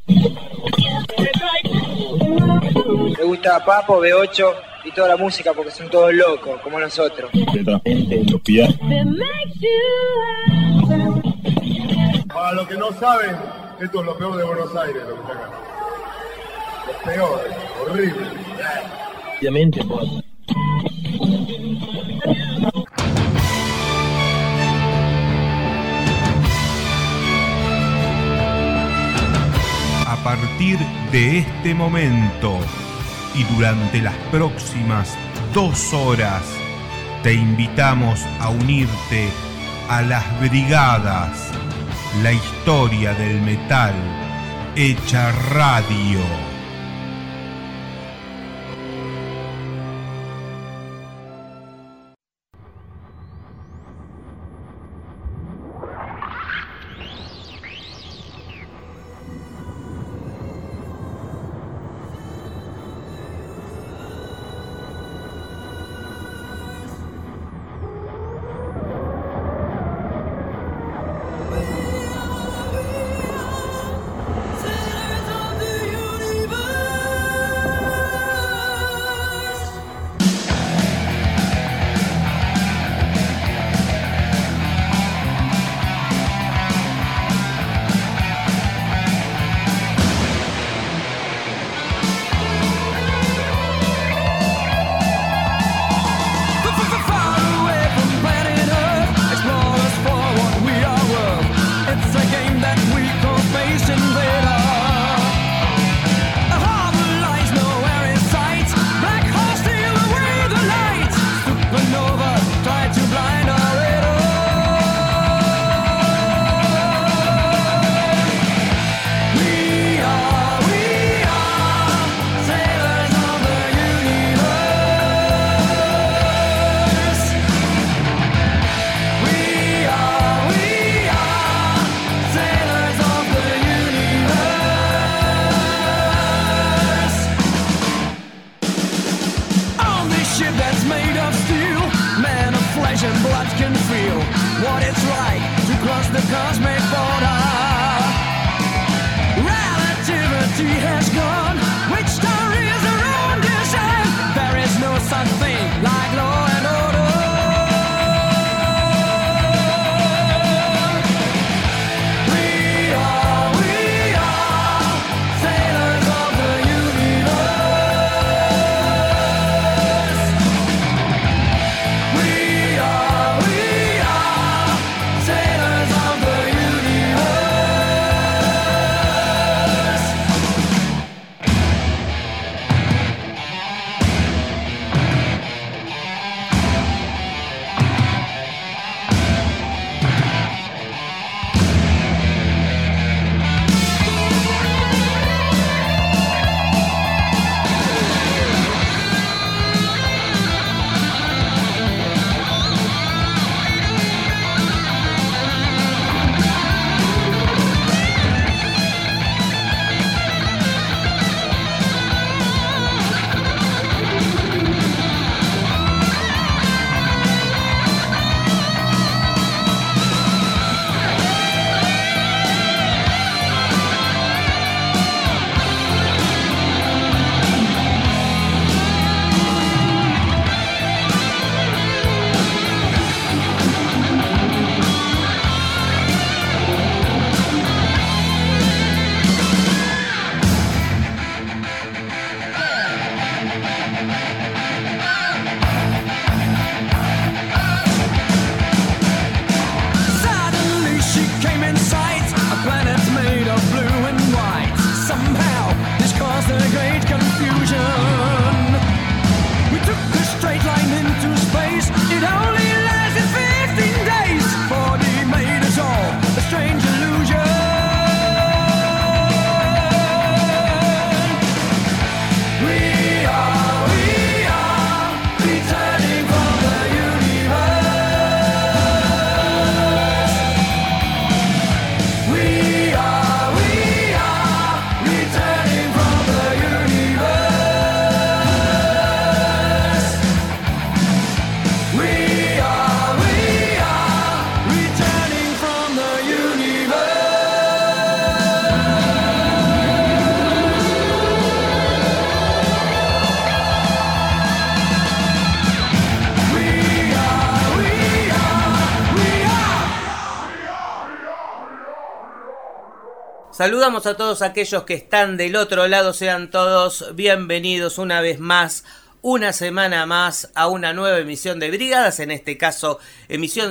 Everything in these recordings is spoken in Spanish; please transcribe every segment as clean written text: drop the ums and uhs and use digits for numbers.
Me gusta Papo, B8 y toda la música porque son todos locos, como nosotros. Para los que no saben, esto es lo peor de Buenos Aires, lo que está acá. Lo peor, horrible. Obviamente, pues. A partir de este momento y durante las próximas 2 horas, te invitamos a unirte a las brigadas, la historia del metal hecha radio. Sinners of the universe. Saludamos a todos aquellos que están del otro lado, sean todos bienvenidos una vez más, una semana más a una nueva emisión de Brigadas, en este caso emisión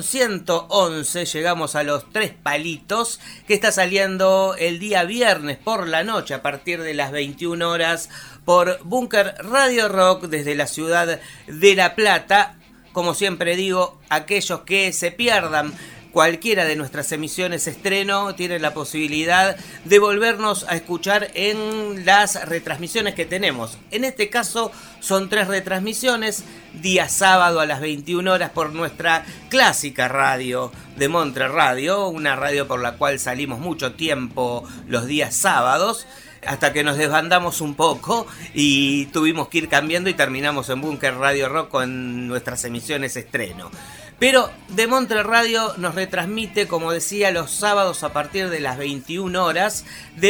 111, llegamos a los 3 palitos, que está saliendo el día viernes por la noche a partir de las 21 horas por Bunker Radio Rock desde la ciudad de La Plata. Como siempre digo, aquellos que se pierdan cualquiera de nuestras emisiones estreno tienen la posibilidad de volvernos a escuchar en las retransmisiones que tenemos. En este caso son 3 retransmisiones, día sábado a las 21 horas por nuestra clásica radio de Montre Radio, una radio por la cual salimos mucho tiempo los días sábados, hasta que nos desbandamos un poco y tuvimos que ir cambiando y terminamos en Bunker Radio Rock con nuestras emisiones estreno. Pero de Montre Radio nos retransmite, como decía, los sábados a partir de las 21 horas. De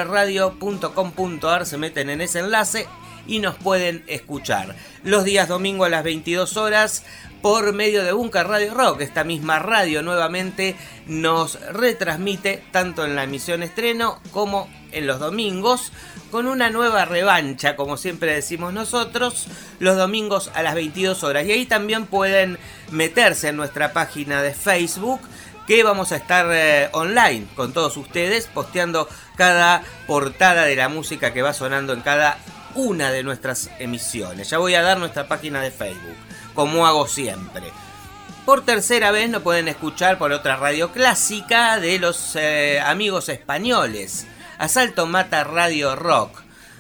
montreradio.com.ar se meten en ese enlace y nos pueden escuchar. Los días domingo a las 22 horas por medio de Bunker Radio Rock. Esta misma radio nuevamente nos retransmite tanto en la emisión estreno como en los domingos, con una nueva revancha, como siempre decimos nosotros, los domingos a las 22 horas. Y ahí también pueden meterse en nuestra página de Facebook, que vamos a estar online con todos ustedes, posteando cada portada de la música que va sonando en cada una de nuestras emisiones. Ya voy a dar nuestra página de Facebook, como hago siempre. Por tercera vez nos pueden escuchar por otra radio clásica de los amigos españoles, Asalto Mata Radio Rock,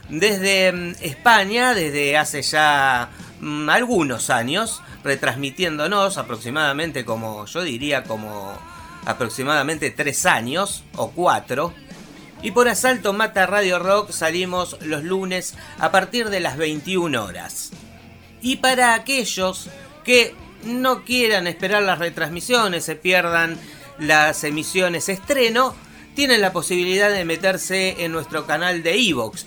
desde España, desde hace ya algunos años, retransmitiéndonos aproximadamente, como yo diría, como aproximadamente 3 años o 4. Y por Asalto Mata Radio Rock salimos los lunes a partir de las 21 horas. Y para aquellos que no quieran esperar las retransmisiones, se pierdan las emisiones estreno, tienen la posibilidad de meterse en nuestro canal de iVoox,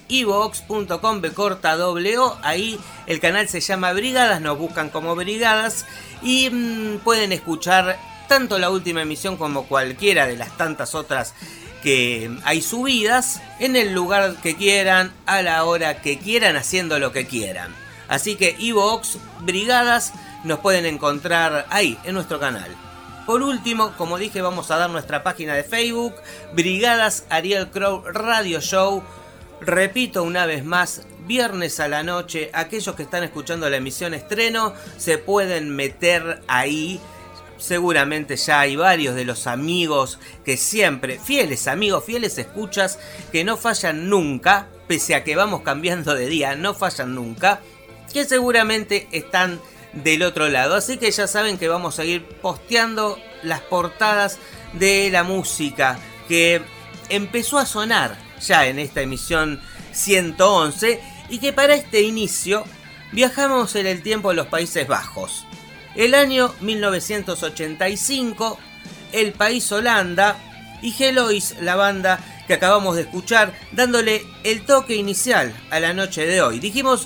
iVoox.com/O. Ahí el canal se llama Brigadas, nos buscan como Brigadas y pueden escuchar tanto la última emisión como cualquiera de las tantas otras que hay subidas, en el lugar que quieran, a la hora que quieran, haciendo lo que quieran. Así que iVoox, Brigadas, nos pueden encontrar ahí, en nuestro canal. Por último, como dije, vamos a dar nuestra página de Facebook, Brigadas Ariel Crow Radio Show. Repito una vez más, viernes a la noche, aquellos que están escuchando la emisión estreno se pueden meter ahí. Seguramente ya hay varios de los amigos que siempre, fieles amigos, fieles escuchas, que no fallan nunca, pese a que vamos cambiando de día, no fallan nunca, que seguramente están del otro lado. Así que ya saben que vamos a ir posteando las portadas de la música que empezó a sonar ya en esta emisión 111 y que para este inicio viajamos en el tiempo a los Países Bajos. El año 1985, el país Holanda y Gelois, la banda que acabamos de escuchar, dándole el toque inicial a la noche de hoy. Dijimos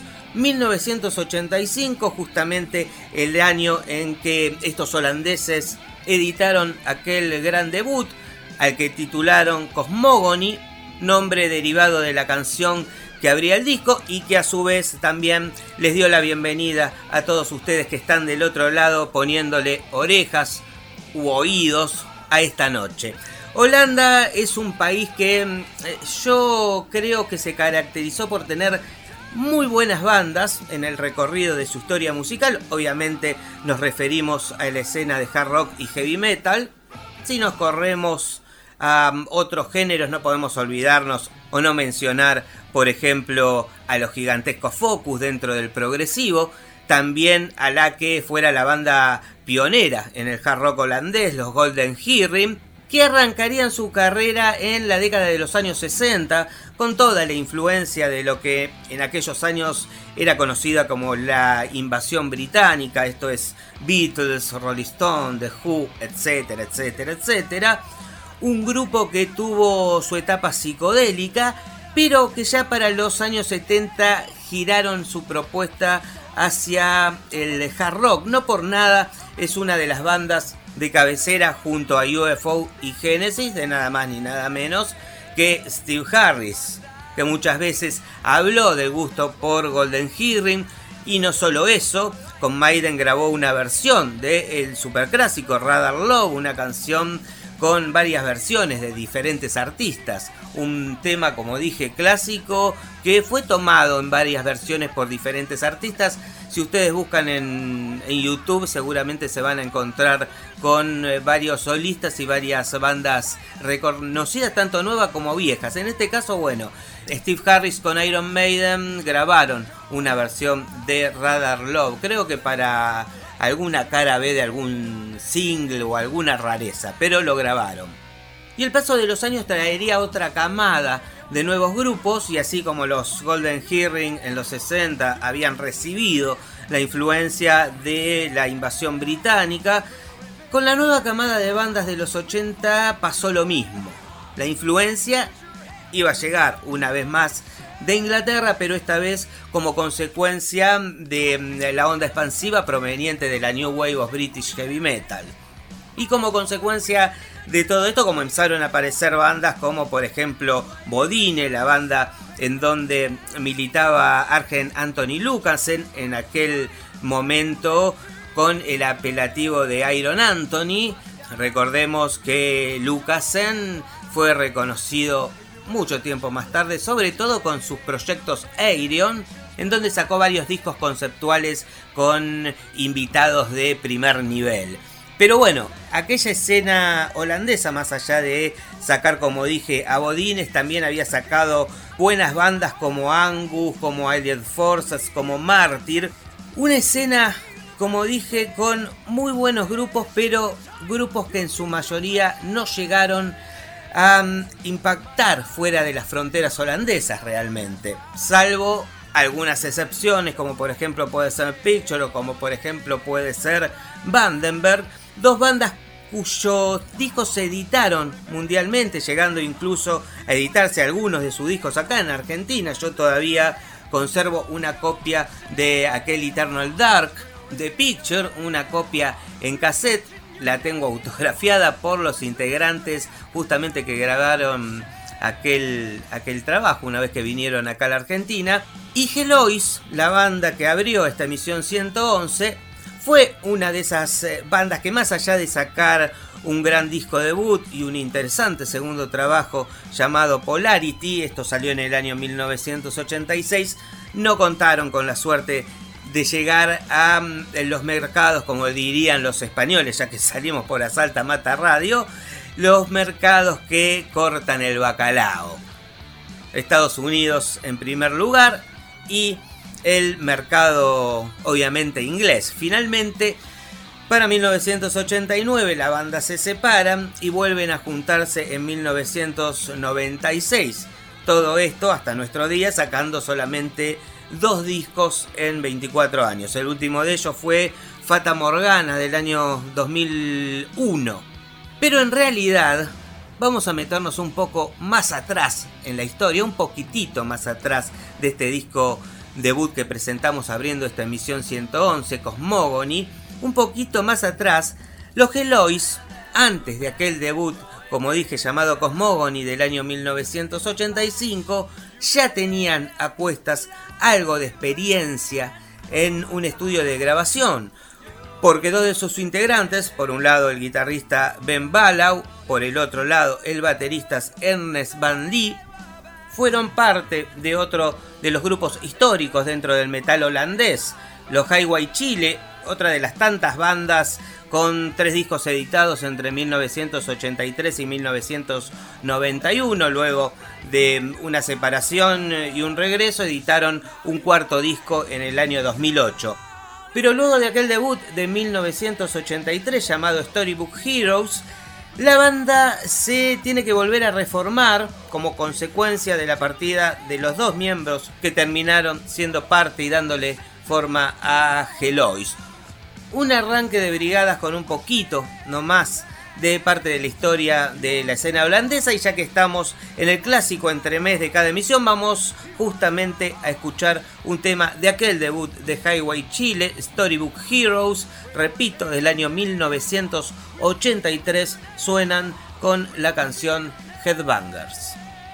1985, justamente el año en que estos holandeses editaron aquel gran debut al que titularon Cosmogony, nombre derivado de la canción que abría el disco y que a su vez también les dio la bienvenida a todos ustedes que están del otro lado poniéndole orejas u oídos a esta noche. Holanda es un país que yo creo que se caracterizó por tener muy buenas bandas en el recorrido de su historia musical. Obviamente nos referimos a la escena de hard rock y heavy metal. Si nos corremos a otros géneros, no podemos olvidarnos o no mencionar, por ejemplo, a los gigantescos Focus dentro del progresivo. También a la que fuera la banda pionera en el hard rock holandés, los Golden Earring, que arrancarían su carrera en la década de los años 60, con toda la influencia de lo que en aquellos años era conocida como la invasión británica, esto es Beatles, Rolling Stone, The Who, etcétera, etcétera, etcétera. Un grupo que tuvo su etapa psicodélica, pero que ya para los años 70 giraron su propuesta hacia el hard rock. No por nada es una de las bandas de cabecera junto a UFO y Genesis, de nada más ni nada menos que Steve Harris, que muchas veces habló del gusto por Golden Earring. Y no solo eso, con Maiden grabó una versión del superclásico Radar Love, una canción con varias versiones de diferentes artistas. Un tema, como dije, clásico, que fue tomado en varias versiones por diferentes artistas. Si ustedes buscan en YouTube, seguramente se van a encontrar con varios solistas y varias bandas reconocidas, tanto nuevas como viejas. En este caso, bueno, Steve Harris con Iron Maiden grabaron una versión de Radar Love, creo que para alguna cara B de algún single o alguna rareza, pero lo grabaron. Y el paso de los años traería otra camada de nuevos grupos, y así como los Golden Earring en los 60 habían recibido la influencia de la invasión británica, con la nueva camada de bandas de los 80 pasó lo mismo. La influencia iba a llegar una vez más de Inglaterra, pero esta vez como consecuencia de la onda expansiva proveniente de la New Wave of British Heavy Metal. Y como consecuencia de todo esto comenzaron a aparecer bandas como por ejemplo Bodine, la banda en donde militaba Arjen Anthony Lucassen, en aquel momento con el apelativo de Iron Anthony. Recordemos que Lucassen fue reconocido mucho tiempo más tarde, sobre todo con sus proyectos Ayreon, en donde sacó varios discos conceptuales con invitados de primer nivel. Pero bueno, aquella escena holandesa, más allá de sacar, como dije, a Bodines, también había sacado buenas bandas como Angus, como Allied Forces, como Martyr. Una escena, como dije, con muy buenos grupos, pero grupos que en su mayoría no llegaron a impactar fuera de las fronteras holandesas realmente, salvo algunas excepciones, como por ejemplo puede ser Picture o como por ejemplo puede ser Vandenberg, dos bandas cuyos discos se editaron mundialmente, llegando incluso a editarse algunos de sus discos acá en Argentina. Yo todavía conservo una copia de aquel Eternal Dark de Picture, una copia en cassette. La tengo autografiada por los integrantes justamente que grabaron aquel trabajo una vez que vinieron acá a la Argentina. Y Gelois, la banda que abrió esta emisión 111, fue una de esas bandas que, más allá de sacar un gran disco debut y un interesante segundo trabajo llamado Polarity, esto salió en el año 1986, no contaron con la suerte de llegar a los mercados, como dirían los españoles, ya que salimos por Asalta Mata Radio, los mercados que cortan el bacalao. Estados Unidos en primer lugar y el mercado obviamente inglés. Finalmente, para 1989 la banda se separan y vuelven a juntarse en 1996. Todo esto hasta nuestro día, sacando solamente 2 discos en 24 años. El último de ellos fue Fata Morgana del año 2001. Pero en realidad vamos a meternos un poco más atrás en la historia, un poquitito más atrás de este disco debut que presentamos abriendo esta emisión 111, Cosmogony. Un poquito más atrás, los Gelois, antes de aquel debut, como dije, llamado Cosmogony del año 1985, ya tenían a cuestas algo de experiencia en un estudio de grabación, porque 2 de sus integrantes, por un lado el guitarrista Ben Ballau, por el otro lado el baterista Ernest Van Lee, fueron parte de otro de los grupos históricos dentro del metal holandés, los Highway Chile, otra de las tantas bandas con 3 discos editados entre 1983 y 1991. Luego de una separación y un regreso, editaron un 4º disco en el año 2008. Pero luego de aquel debut de 1983 llamado Storybook Heroes, la banda se tiene que volver a reformar como consecuencia de la partida de los 2 miembros que terminaron siendo parte y dándole forma a Gelois. Un arranque de brigadas con un poquito nomás de parte de la historia de la escena holandesa, y ya que estamos en el clásico entremés de cada emisión, vamos justamente a escuchar un tema de aquel debut de Highway Chile, Storybook Heroes, repito, del año 1983, suenan con la canción Headbangers.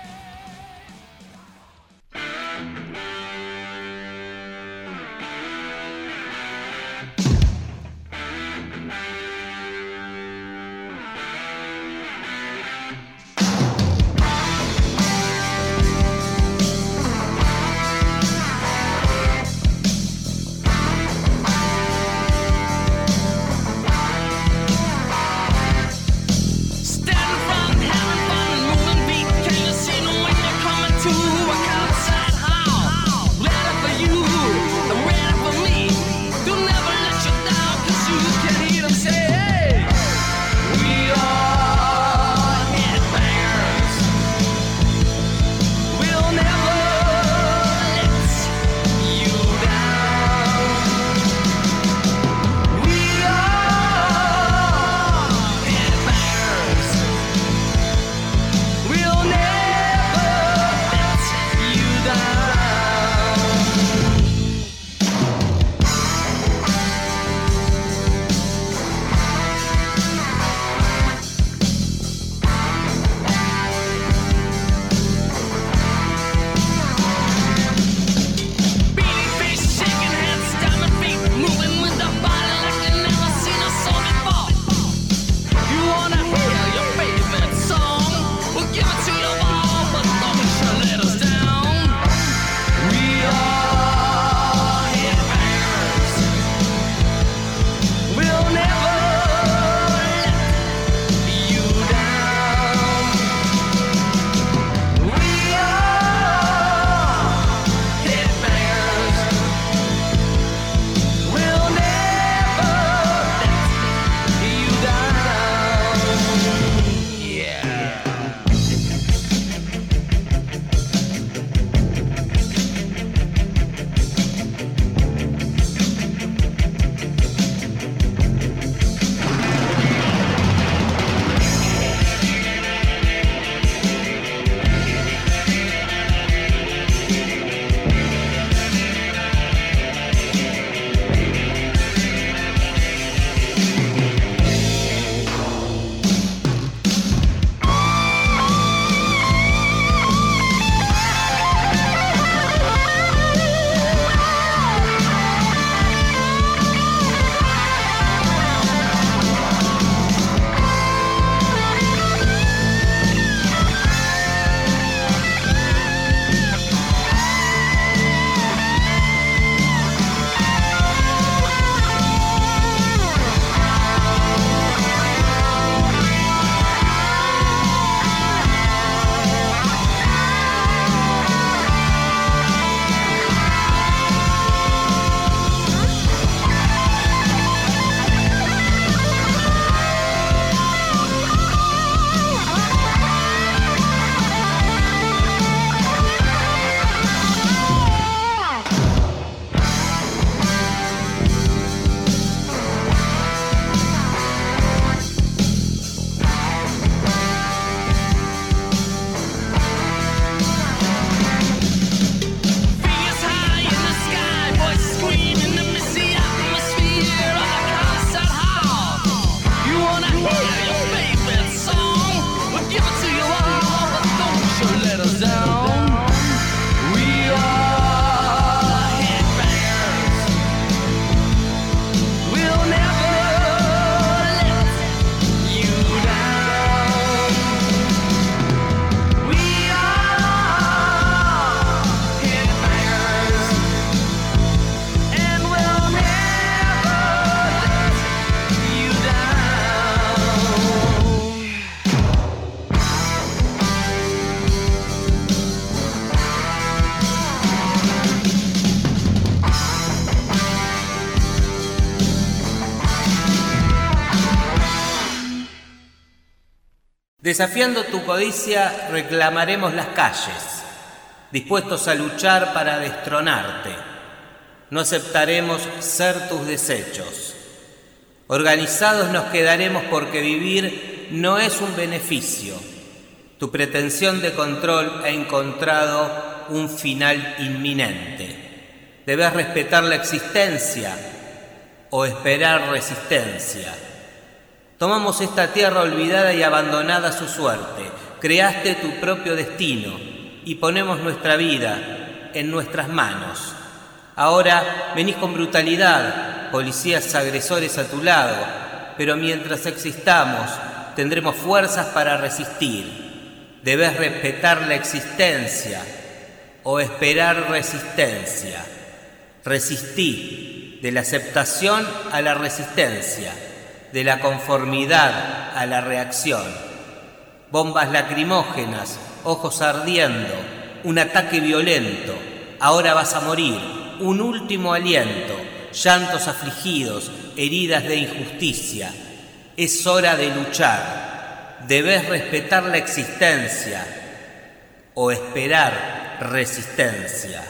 Desafiando tu codicia, reclamaremos las calles, dispuestos a luchar para destronarte. No aceptaremos ser tus desechos. Organizados nos quedaremos porque vivir no es un beneficio. Tu pretensión de control ha encontrado un final inminente. Debes respetar la existencia o esperar resistencia. Tomamos esta tierra olvidada y abandonada a su suerte. Creaste tu propio destino y ponemos nuestra vida en nuestras manos. Ahora venís con brutalidad, policías agresores a tu lado, pero mientras existamos tendremos fuerzas para resistir. Debes respetar la existencia o esperar resistencia. Resistí de la aceptación a la resistencia, de la conformidad a la reacción. Bombas lacrimógenas, ojos ardiendo, un ataque violento. Ahora vas a morir, un último aliento, llantos afligidos, heridas de injusticia. Es hora de luchar. Debes respetar la existencia o esperar resistencia.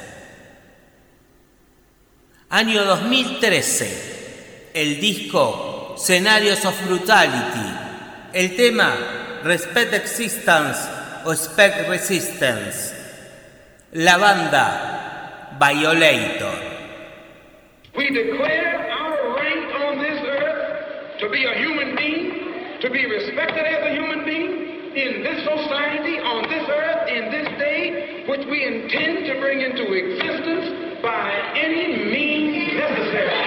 Año 2013. El disco Scenarios of Brutality. El tema Respect Existence o Expect Resistance. La banda Violator. We declare our right on this earth to be a human being, to be respected as a human being in this society, on this earth, in this day, which we intend to bring into existence by any means necessary.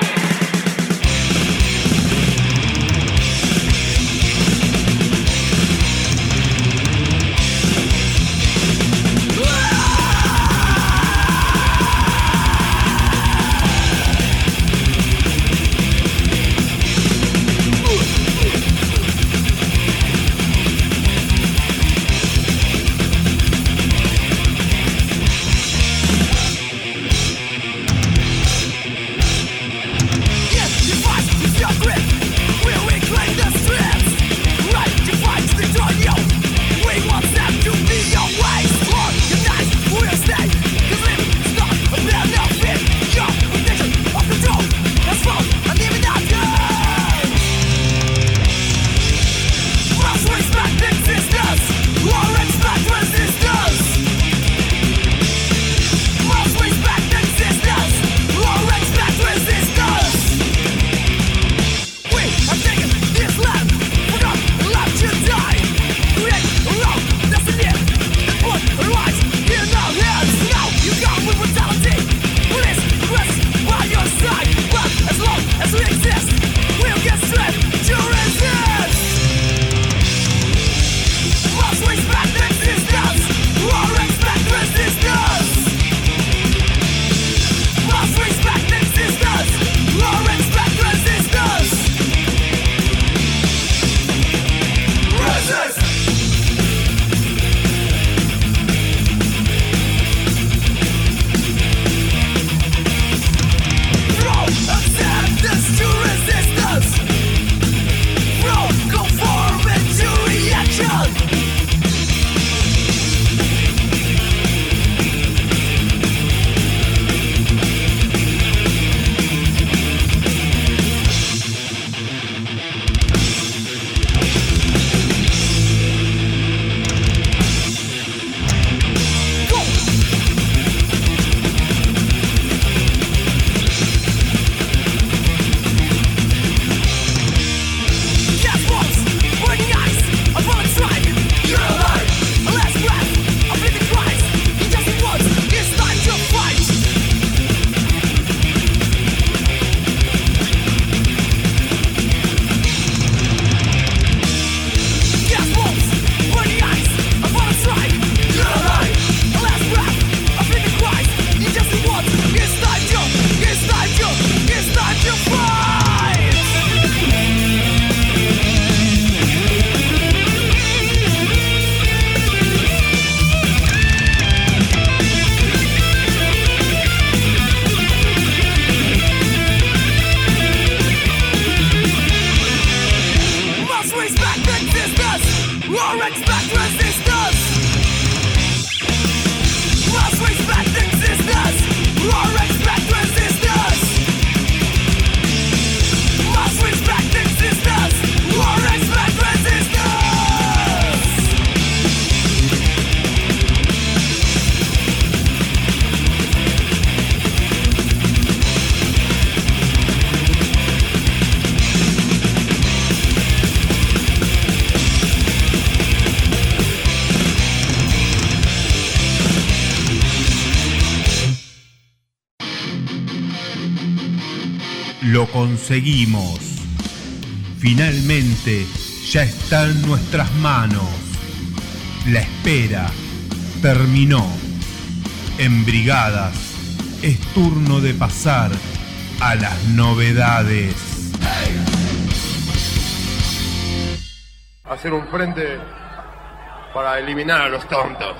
Lo conseguimos. Finalmente ya está en nuestras manos. La espera terminó. En Brigadas es turno de pasar a las novedades. Hacer un frente para eliminar a los tontos.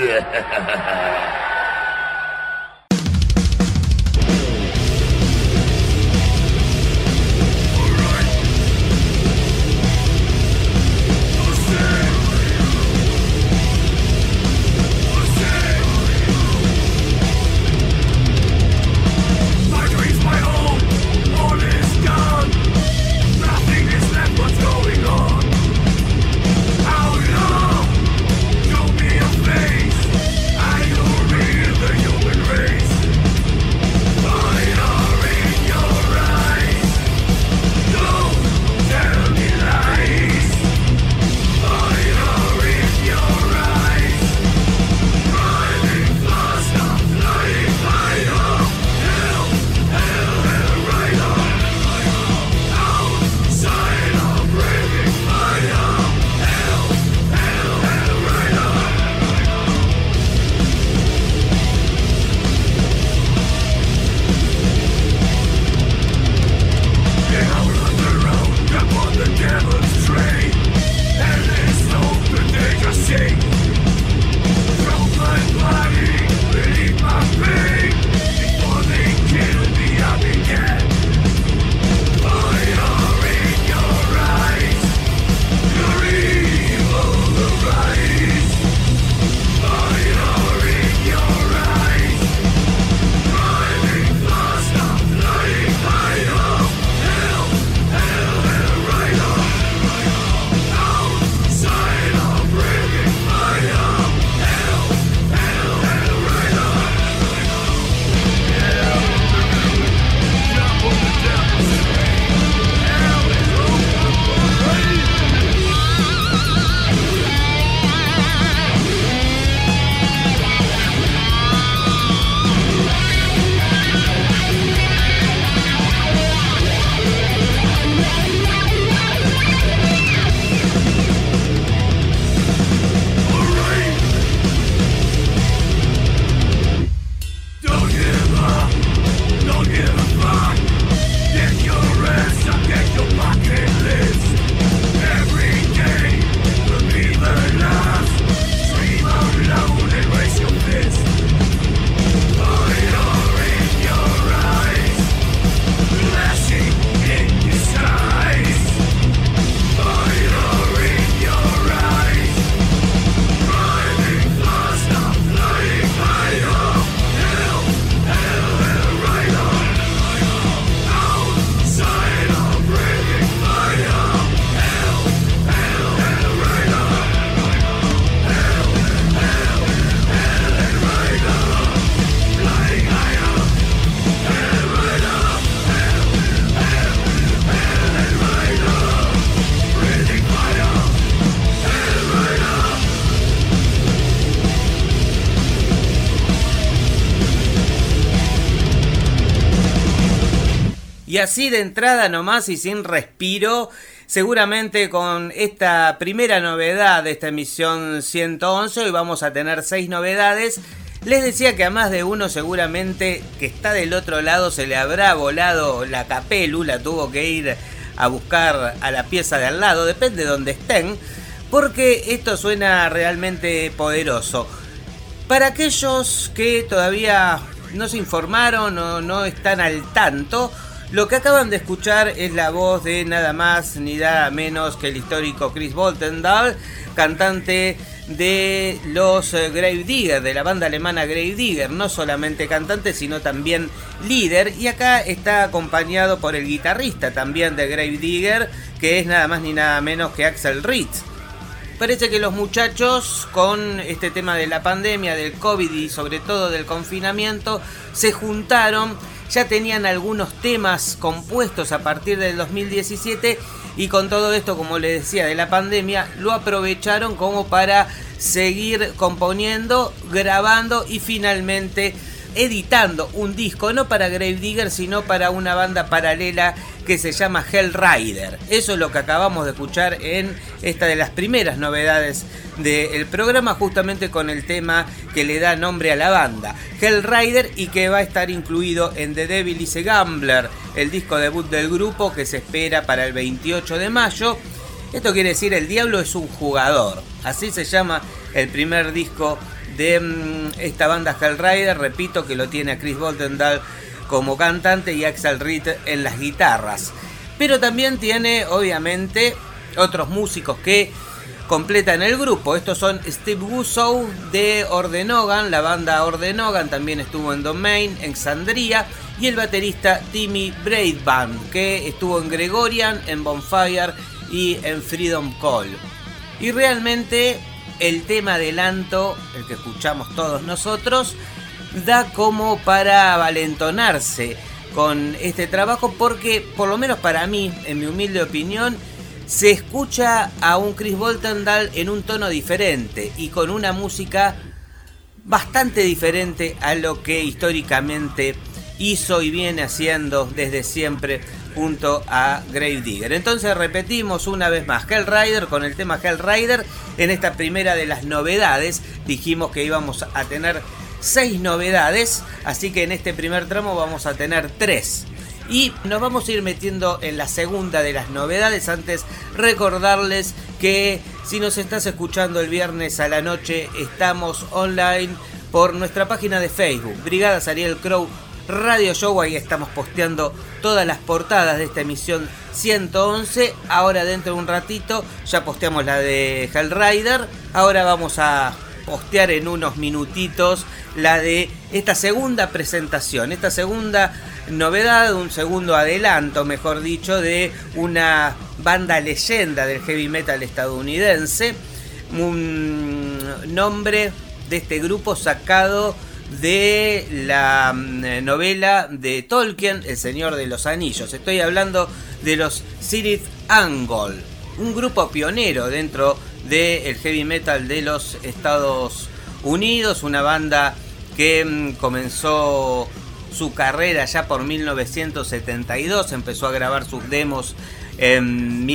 Y así de entrada nomás y sin respiro, seguramente con esta primera novedad de esta emisión 111, hoy vamos a tener 6 novedades. Les decía que a más de uno seguramente que está del otro lado se le habrá volado la capélula, tuvo que ir a buscar a la pieza de al lado, depende de donde estén, porque esto suena realmente poderoso. Para aquellos que todavía no se informaron o no están al tanto, lo que acaban de escuchar es la voz de nada más ni nada menos que el histórico Chris Boltendahl, cantante de los Gravedigger, de la banda alemana Gravedigger, no solamente cantante sino también líder, y acá está acompañado por el guitarrista también de Gravedigger, que es nada más ni nada menos que Axel Ritz. Parece que los muchachos, con este tema de la pandemia, del COVID y sobre todo del confinamiento, se juntaron, ya tenían algunos temas compuestos a partir del 2017 y con todo esto, como les decía, de la pandemia, lo aprovecharon como para seguir componiendo, grabando y finalmente editando un disco, no para Gravedigger, sino para una banda paralela que se llama Hellrider. Eso es lo que acabamos de escuchar en esta de las primeras novedades del programa, justamente con el tema que le da nombre a la banda, Hellrider, y que va a estar incluido en The Devil is a Gambler, el disco debut del grupo que se espera para el 28 de mayo. Esto quiere decir El Diablo es un jugador, así se llama el primer disco de esta banda Hellrider. Repito que lo tiene a Chris Boltendahl como cantante y Axel Reed en las guitarras, pero también tiene obviamente otros músicos que completan el grupo. Estos son Steve Gussow de Ordenogan, la banda Ordenogan también estuvo en Domain, en Xandria, y el baterista Timmy Breitband, que estuvo en Gregorian, en Bonfire y en Freedom Call. Y realmente el tema adelanto, el que escuchamos todos nosotros, da como para valentonarse con este trabajo, porque por lo menos para mí, en mi humilde opinión, se escucha a un Chris Boltendahl en un tono diferente y con una música bastante diferente a lo que históricamente hizo y viene haciendo desde siempre junto a Gravedigger. Entonces repetimos una vez más, Hellrider con el tema Hellrider. En esta primera de las novedades dijimos que íbamos a tener 6 novedades, así que en este primer tramo vamos a tener 3. Y nos vamos a ir metiendo en la segunda de las novedades. Antes recordarles que si nos estás escuchando el viernes a la noche, estamos online por nuestra página de Facebook, Brigadas Ariel Crow Radio Show. Ahí estamos posteando todas las portadas de esta emisión 111. Ahora dentro de un ratito ya posteamos la de Hellrider. Ahora vamos a postear en unos minutitos la de esta segunda presentación, esta segunda novedad, un segundo adelanto, mejor dicho, de una banda leyenda del heavy metal estadounidense. Un nombre de este grupo sacado de la novela de Tolkien, El Señor de los Anillos. Estoy hablando de los Cirith Ungol, un grupo pionero dentro del heavy metal de los Estados Unidos, una banda que comenzó su carrera ya por 1972, empezó a grabar sus demos en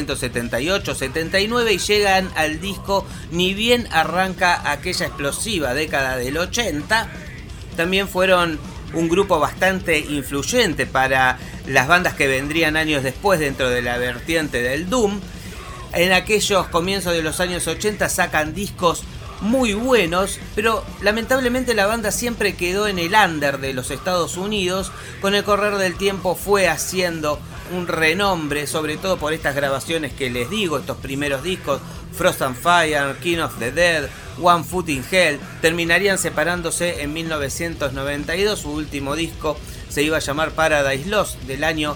1978-79 y llegan al disco ni bien arranca aquella explosiva década del 80. También fueron un grupo bastante influyente para las bandas que vendrían años después dentro de la vertiente del Doom. En aquellos comienzos de los años 80 sacan discos muy buenos, pero lamentablemente la banda siempre quedó en el under de los Estados Unidos. Con el correr del tiempo fue haciendo un renombre, sobre todo por estas grabaciones que les digo, estos primeros discos, Frost and Fire, King of the Dead, One Foot in Hell. Terminarían separándose en 1992, su último disco se iba a llamar Paradise Lost, del año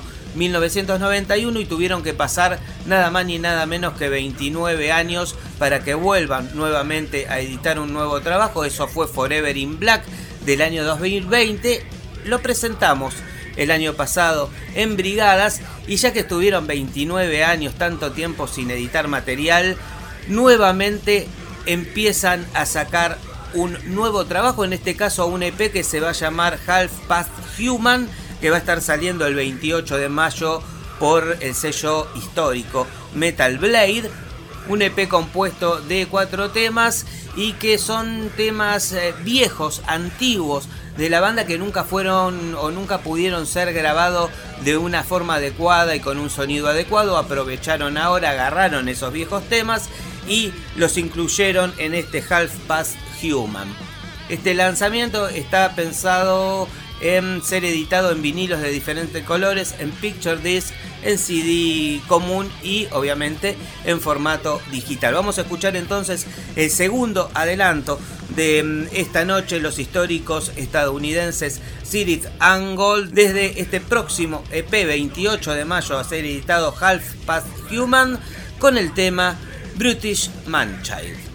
1991, y tuvieron que pasar nada más ni nada menos que 29 años para que vuelvan nuevamente a editar un nuevo trabajo. Eso fue Forever in Black del año 2020. Lo presentamos el año pasado en Brigadas, y ya que estuvieron 29 años, tanto tiempo sin editar material, nuevamente empiezan a sacar un nuevo trabajo, en este caso un EP que se va a llamar Half Past Human, que va a estar saliendo el 28 de mayo por el sello histórico Metal Blade. Un EP compuesto de 4 temas y que son temas viejos, antiguos de la banda, que nunca fueron o nunca pudieron ser grabados de una forma adecuada y con un sonido adecuado. Aprovecharon ahora, agarraron esos viejos temas y los incluyeron en este Half Past Human. Este lanzamiento está pensado en ser editado en vinilos de diferentes colores, en Picture Disc, en CD común y obviamente en formato digital. Vamos a escuchar entonces el segundo adelanto de esta noche, los históricos estadounidenses Cirith Ungol, desde este próximo EP 28 de mayo a ser editado Half Past Human, con el tema Brutish Manchild.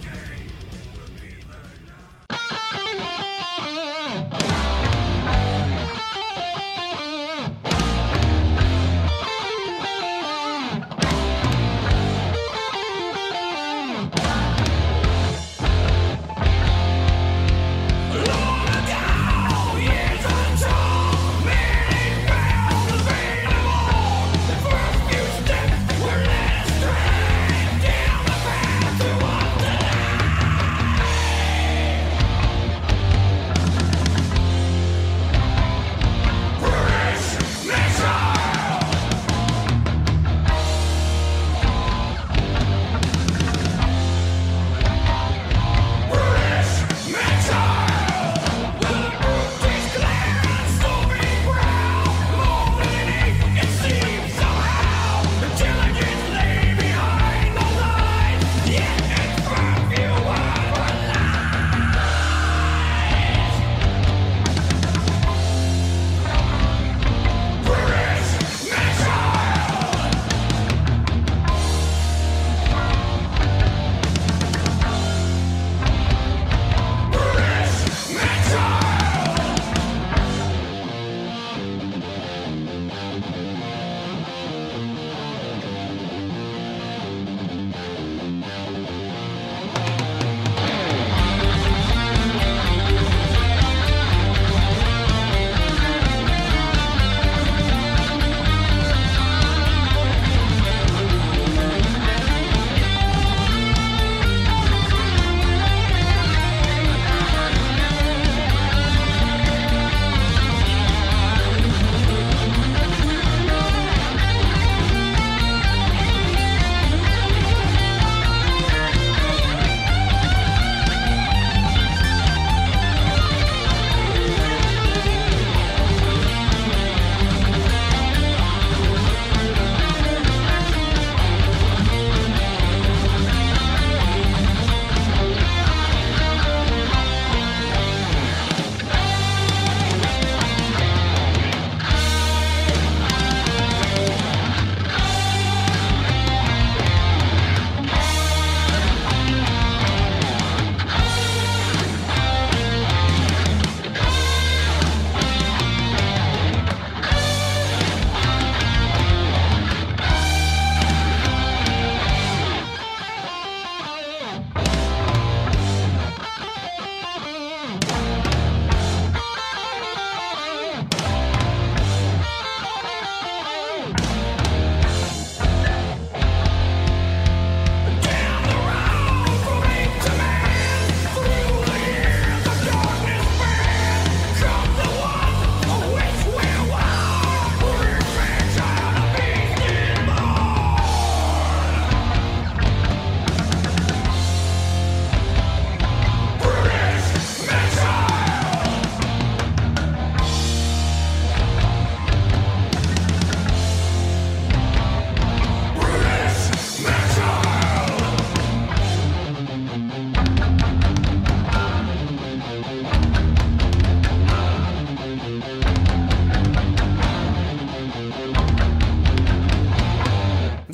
Yeah!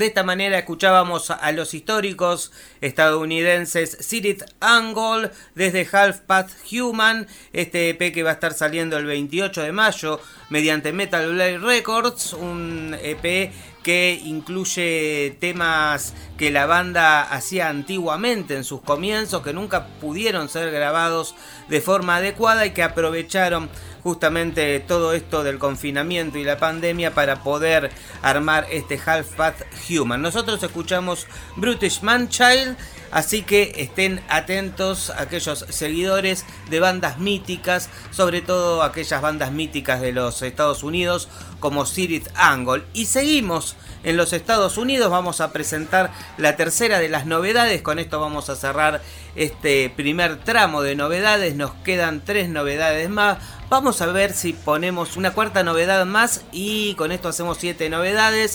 De esta manera escuchábamos a los históricos estadounidenses Spirit Angle desde Half Path Human, este EP que va a estar saliendo el 28 de mayo mediante Metal Blade Records, un EP que incluye temas que la banda hacía antiguamente en sus comienzos, que nunca pudieron ser grabados de forma adecuada y que aprovecharon justamente todo esto del confinamiento y la pandemia para poder armar este Half Path Human. Nosotros escuchamos Brutish Manchild, así que estén atentos a aquellos seguidores de bandas míticas, sobre todo aquellas bandas míticas de los Estados Unidos como Spirit Angle. Y seguimos en los Estados Unidos, vamos a presentar la tercera de las novedades. Con esto vamos a cerrar este primer tramo de novedades, nos quedan 3 novedades más. Vamos a ver si ponemos una cuarta novedad más y con esto hacemos 7 novedades.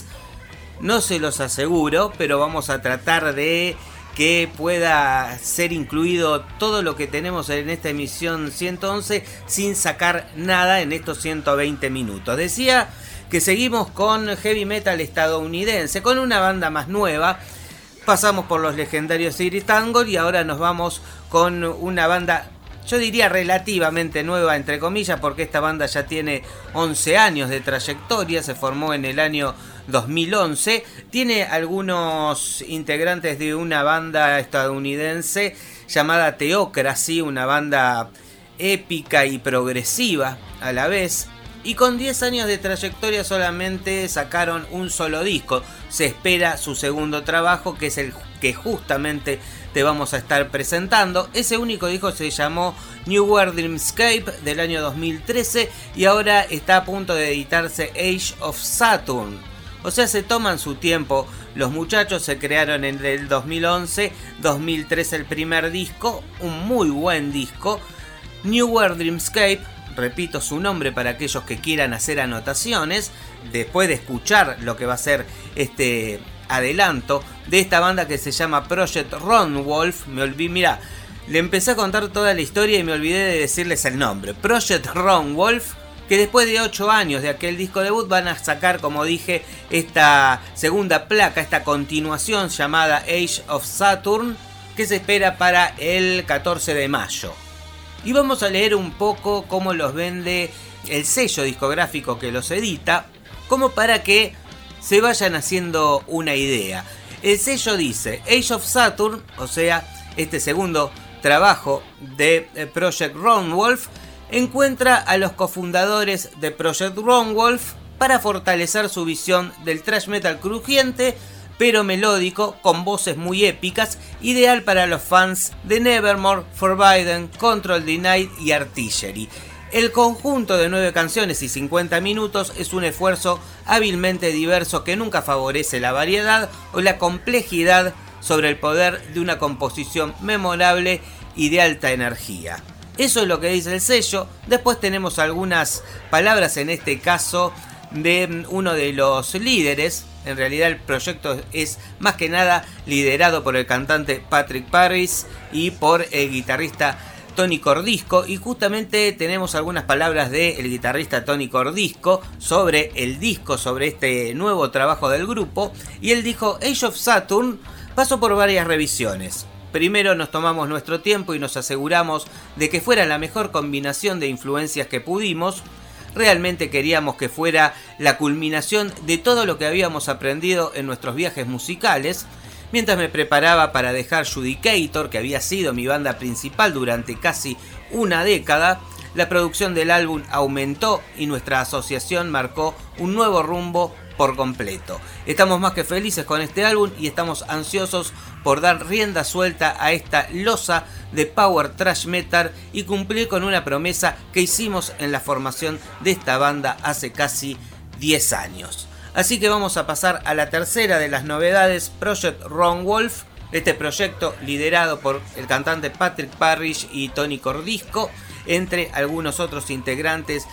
No se los aseguro, pero vamos a tratar de que pueda ser incluido todo lo que tenemos en esta emisión 111 sin sacar nada en estos 120 minutos. Decía que seguimos con heavy metal estadounidense, con una banda más nueva. Pasamos por los legendarios Spirit Angle y ahora nos vamos con una banda, yo diría relativamente nueva, entre comillas, porque esta banda ya tiene 11 años de trayectoria, se formó en el año 2011, tiene algunos integrantes de una banda estadounidense llamada Theocracy, una banda épica y progresiva a la vez, y con 10 años de trayectoria solamente sacaron un solo disco. Se espera su segundo trabajo, que es el que justamente te vamos a estar presentando. Ese único disco se llamó New World Dreamscape del año 2013 y ahora está a punto de editarse Age of Saturn. O sea, se toman su tiempo. Los muchachos se crearon en el 2011, 2013 el primer disco, un muy buen disco. New World Dreamscape, repito su nombre para aquellos que quieran hacer anotaciones, después de escuchar lo que va a ser este adelanto de esta banda que se llama Project Ronwolf. Mira, le empecé a contar toda la historia y me olvidé de decirles el nombre. Project Ronwolf, que después de 8 años de aquel disco debut van a sacar, como dije, esta segunda placa, esta continuación llamada Age of Saturn, que se espera para el 14 de mayo. Y vamos a leer un poco cómo los vende el sello discográfico que los edita, como para que se vayan haciendo una idea. El sello dice: Age of Saturn, o sea, este segundo trabajo de Project Ronwolf, encuentra a los cofundadores de Project Ronwolf para fortalecer su visión del thrash metal crujiente pero melódico, con voces muy épicas, ideal para los fans de Nevermore, Forbidden, Control Denied y Artillery. El conjunto de 9 canciones y 50 minutos es un esfuerzo hábilmente diverso que nunca favorece la variedad o la complejidad sobre el poder de una composición memorable y de alta energía. Eso es lo que dice el sello. Después tenemos algunas palabras, en este caso de uno de los líderes. En realidad el proyecto es más que nada liderado por el cantante Patrick Parris y por el guitarrista Tony Cordisco, y justamente tenemos algunas palabras del guitarrista Tony Cordisco sobre el disco, sobre este nuevo trabajo del grupo, y él dijo: Age of Saturn pasó por varias revisiones. Primero nos tomamos nuestro tiempo y nos aseguramos de que fuera la mejor combinación de influencias que pudimos. Realmente queríamos que fuera la culminación de todo lo que habíamos aprendido en nuestros viajes musicales. Mientras me preparaba para dejar Judicator, que había sido mi banda principal durante casi una década, la producción del álbum aumentó y nuestra asociación marcó un nuevo rumbo por completo. Estamos más que felices con este álbum y estamos ansiosos por dar rienda suelta a esta losa de power thrash metal y cumplir con una promesa que hicimos en la formación de esta banda hace casi 10 años. Así que vamos a pasar a la tercera de las novedades, Project Ronwolf, este proyecto liderado por el cantante Patrick Parrish y Tony Cordisco, entre algunos otros integrantes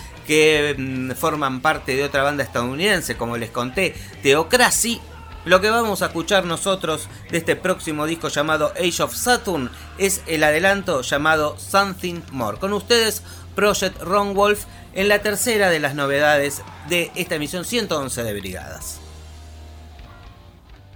que forman parte de otra banda estadounidense, como les conté, Theocracy. Lo que vamos a escuchar nosotros de este próximo disco llamado Age of Saturn es el adelanto llamado Something More. Con ustedes, Project Ronwolf, en la tercera de las novedades de esta emisión 111 de Brigadas.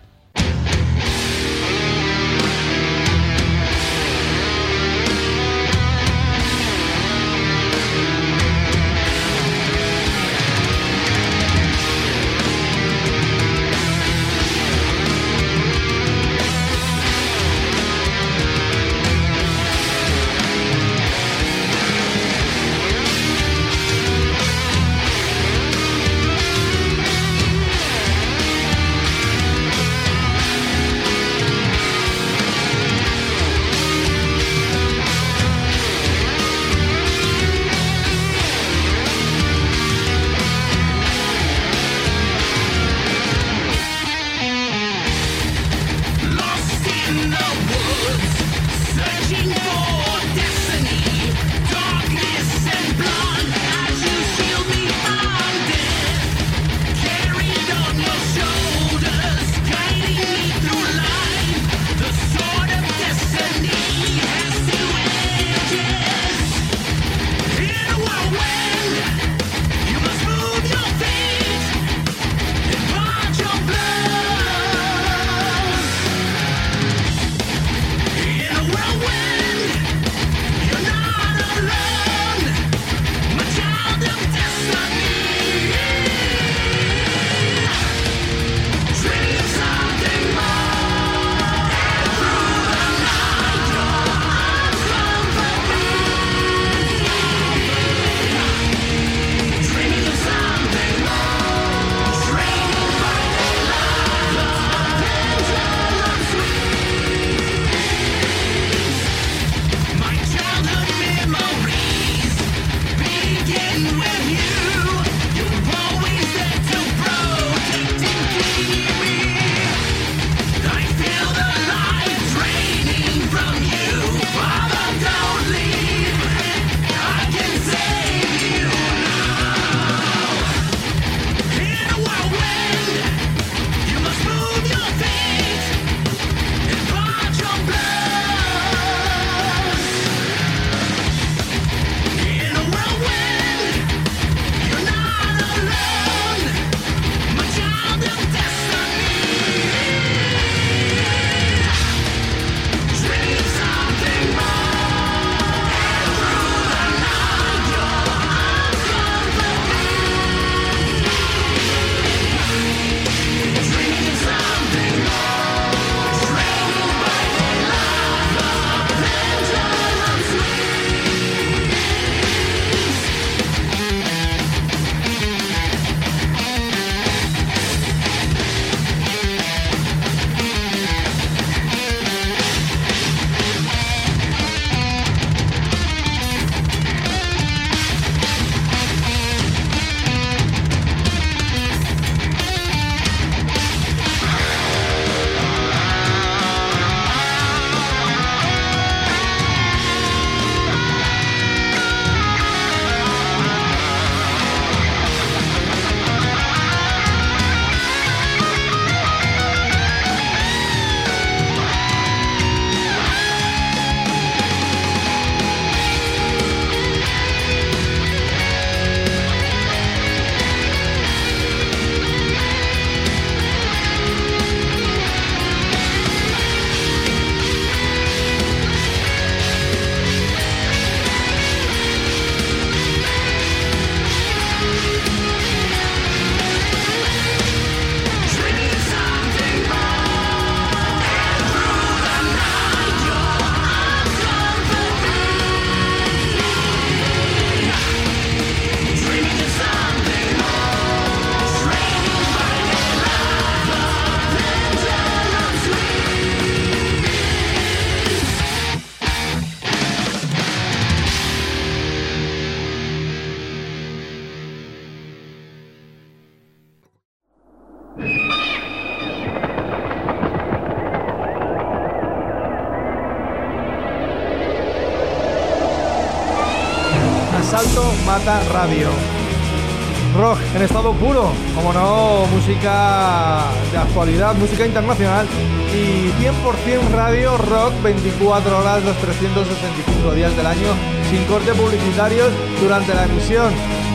Asalto Mata Radio. Rock en estado puro, como no, música de actualidad, música internacional y 100% radio rock 24 horas los 365 días del año, sin corte publicitarios durante la emisión.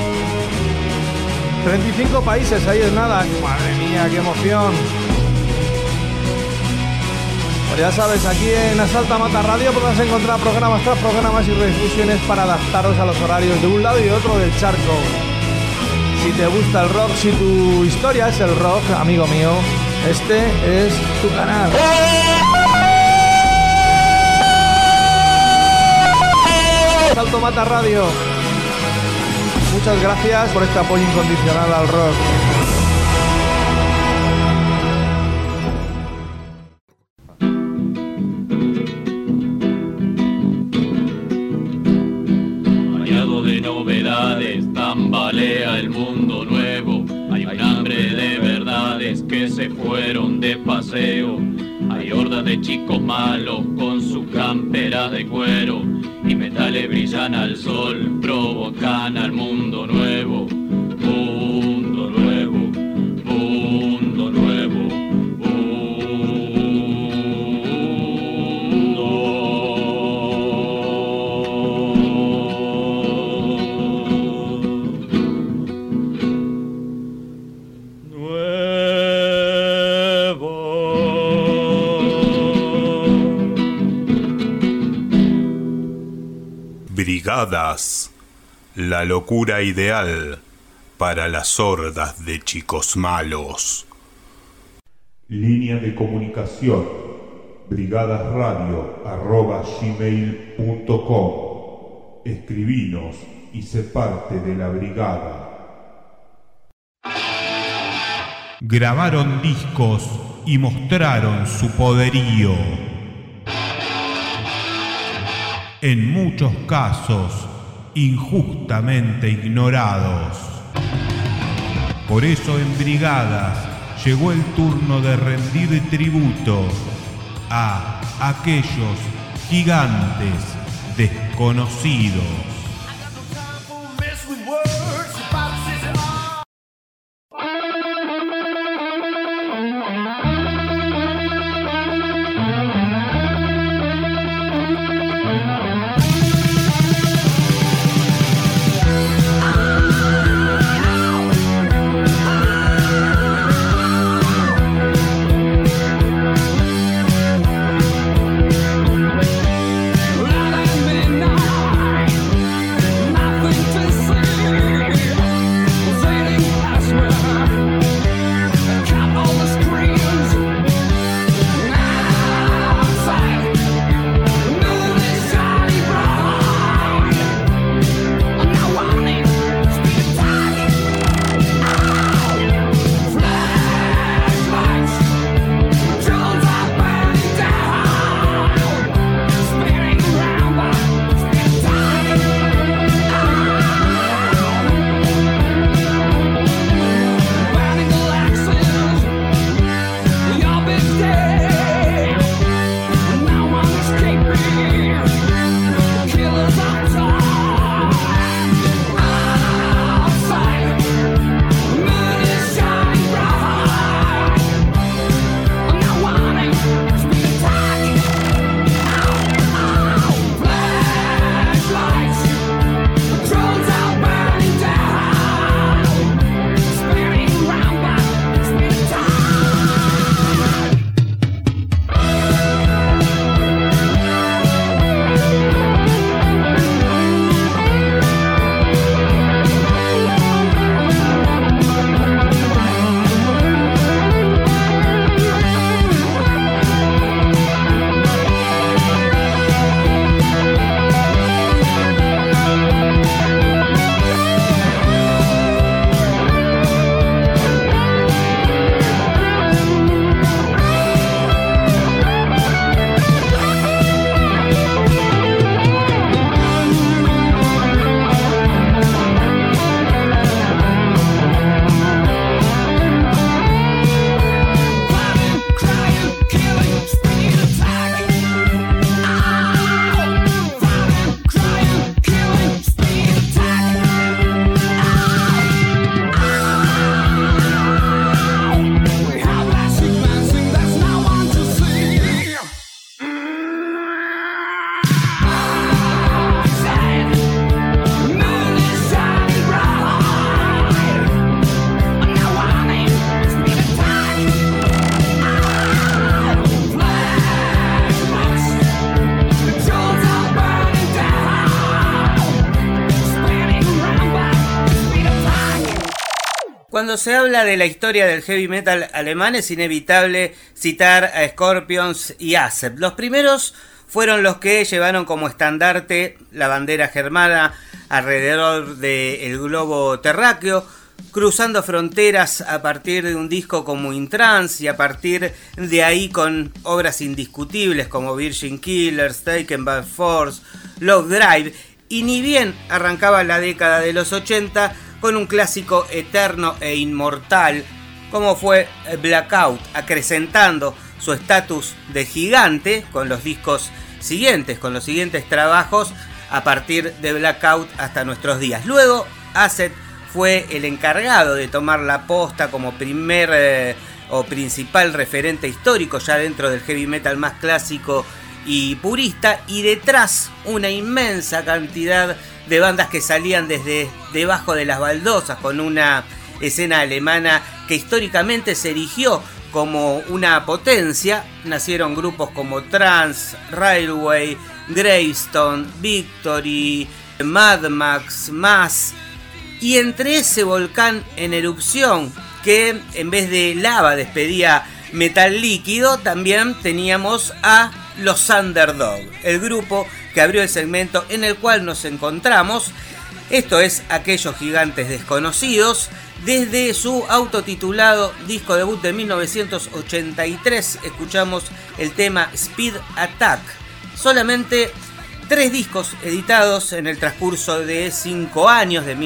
35 países, ahí es nada. Madre mía, qué emoción. Pues ya sabes, aquí en Asalta Mata Radio podrás encontrar programas tras programas y redifusiones para adaptaros a los horarios de un lado y otro del charco. Si te gusta el rock, si tu historia es el rock, amigo mío, este es tu canal. Asalto Mata Radio. Muchas gracias por este apoyo incondicional al rock. Bañado de novedades, tambalea el mundo nuevo. Hay un hambre de verdades que se fueron de paseo. Hay hordas de chicos malos con sus camperas de cuero y metales brillan al sol, provocan al mundo nuevo. Mundo nuevo, mundo nuevo, Brigadas, la locura ideal para las hordas de chicos malos. Línea de comunicación: brigadasradio@gmail.com. Escribinos y sé parte de la brigada. Grabaron discos y mostraron su poderío. En muchos casos, injustamente ignorados. Por eso en Brigadas llegó el turno de rendir tributo a aquellos gigantes desconocidos. Cuando se habla de la historia del heavy metal alemán es inevitable citar a Scorpions y Accept. Los primeros fueron los que llevaron como estandarte la bandera germana alrededor del globo terráqueo, cruzando fronteras a partir de un disco como In Trance y a partir de ahí con obras indiscutibles como Virgin Killers, Taken by Force, Love Drive, y ni bien arrancaba la década de los 80 con un clásico eterno e inmortal como fue Blackout, acrecentando su estatus de gigante con los discos siguientes, con los siguientes trabajos a partir de Blackout hasta nuestros días. Luego Accept fue el encargado de tomar la posta como primer o principal referente histórico ya dentro del heavy metal más clásico y purista, y detrás una inmensa cantidad de bandas que salían desde debajo de las baldosas, con una escena alemana que históricamente se erigió como una potencia. Nacieron grupos como Trance, Railway, Gravestone, Victory, Mad Max, Mass, y entre ese volcán en erupción que en vez de lava despedía metal líquido, también teníamos a los Underdog, el grupo que abrió el segmento en el cual nos encontramos. Esto es Aquellos Gigantes Desconocidos. Desde su autotitulado disco debut de 1983 escuchamos el tema Speed Attack. Solamente 3 discos editados en el transcurso de 5 años, de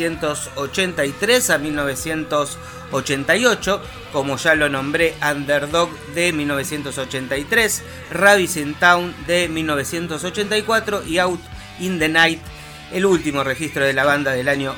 1983 a 1988, como ya lo nombré, Underdog de 1983, Ravishing Town de 1984 y Out in the Night, el último registro de la banda del año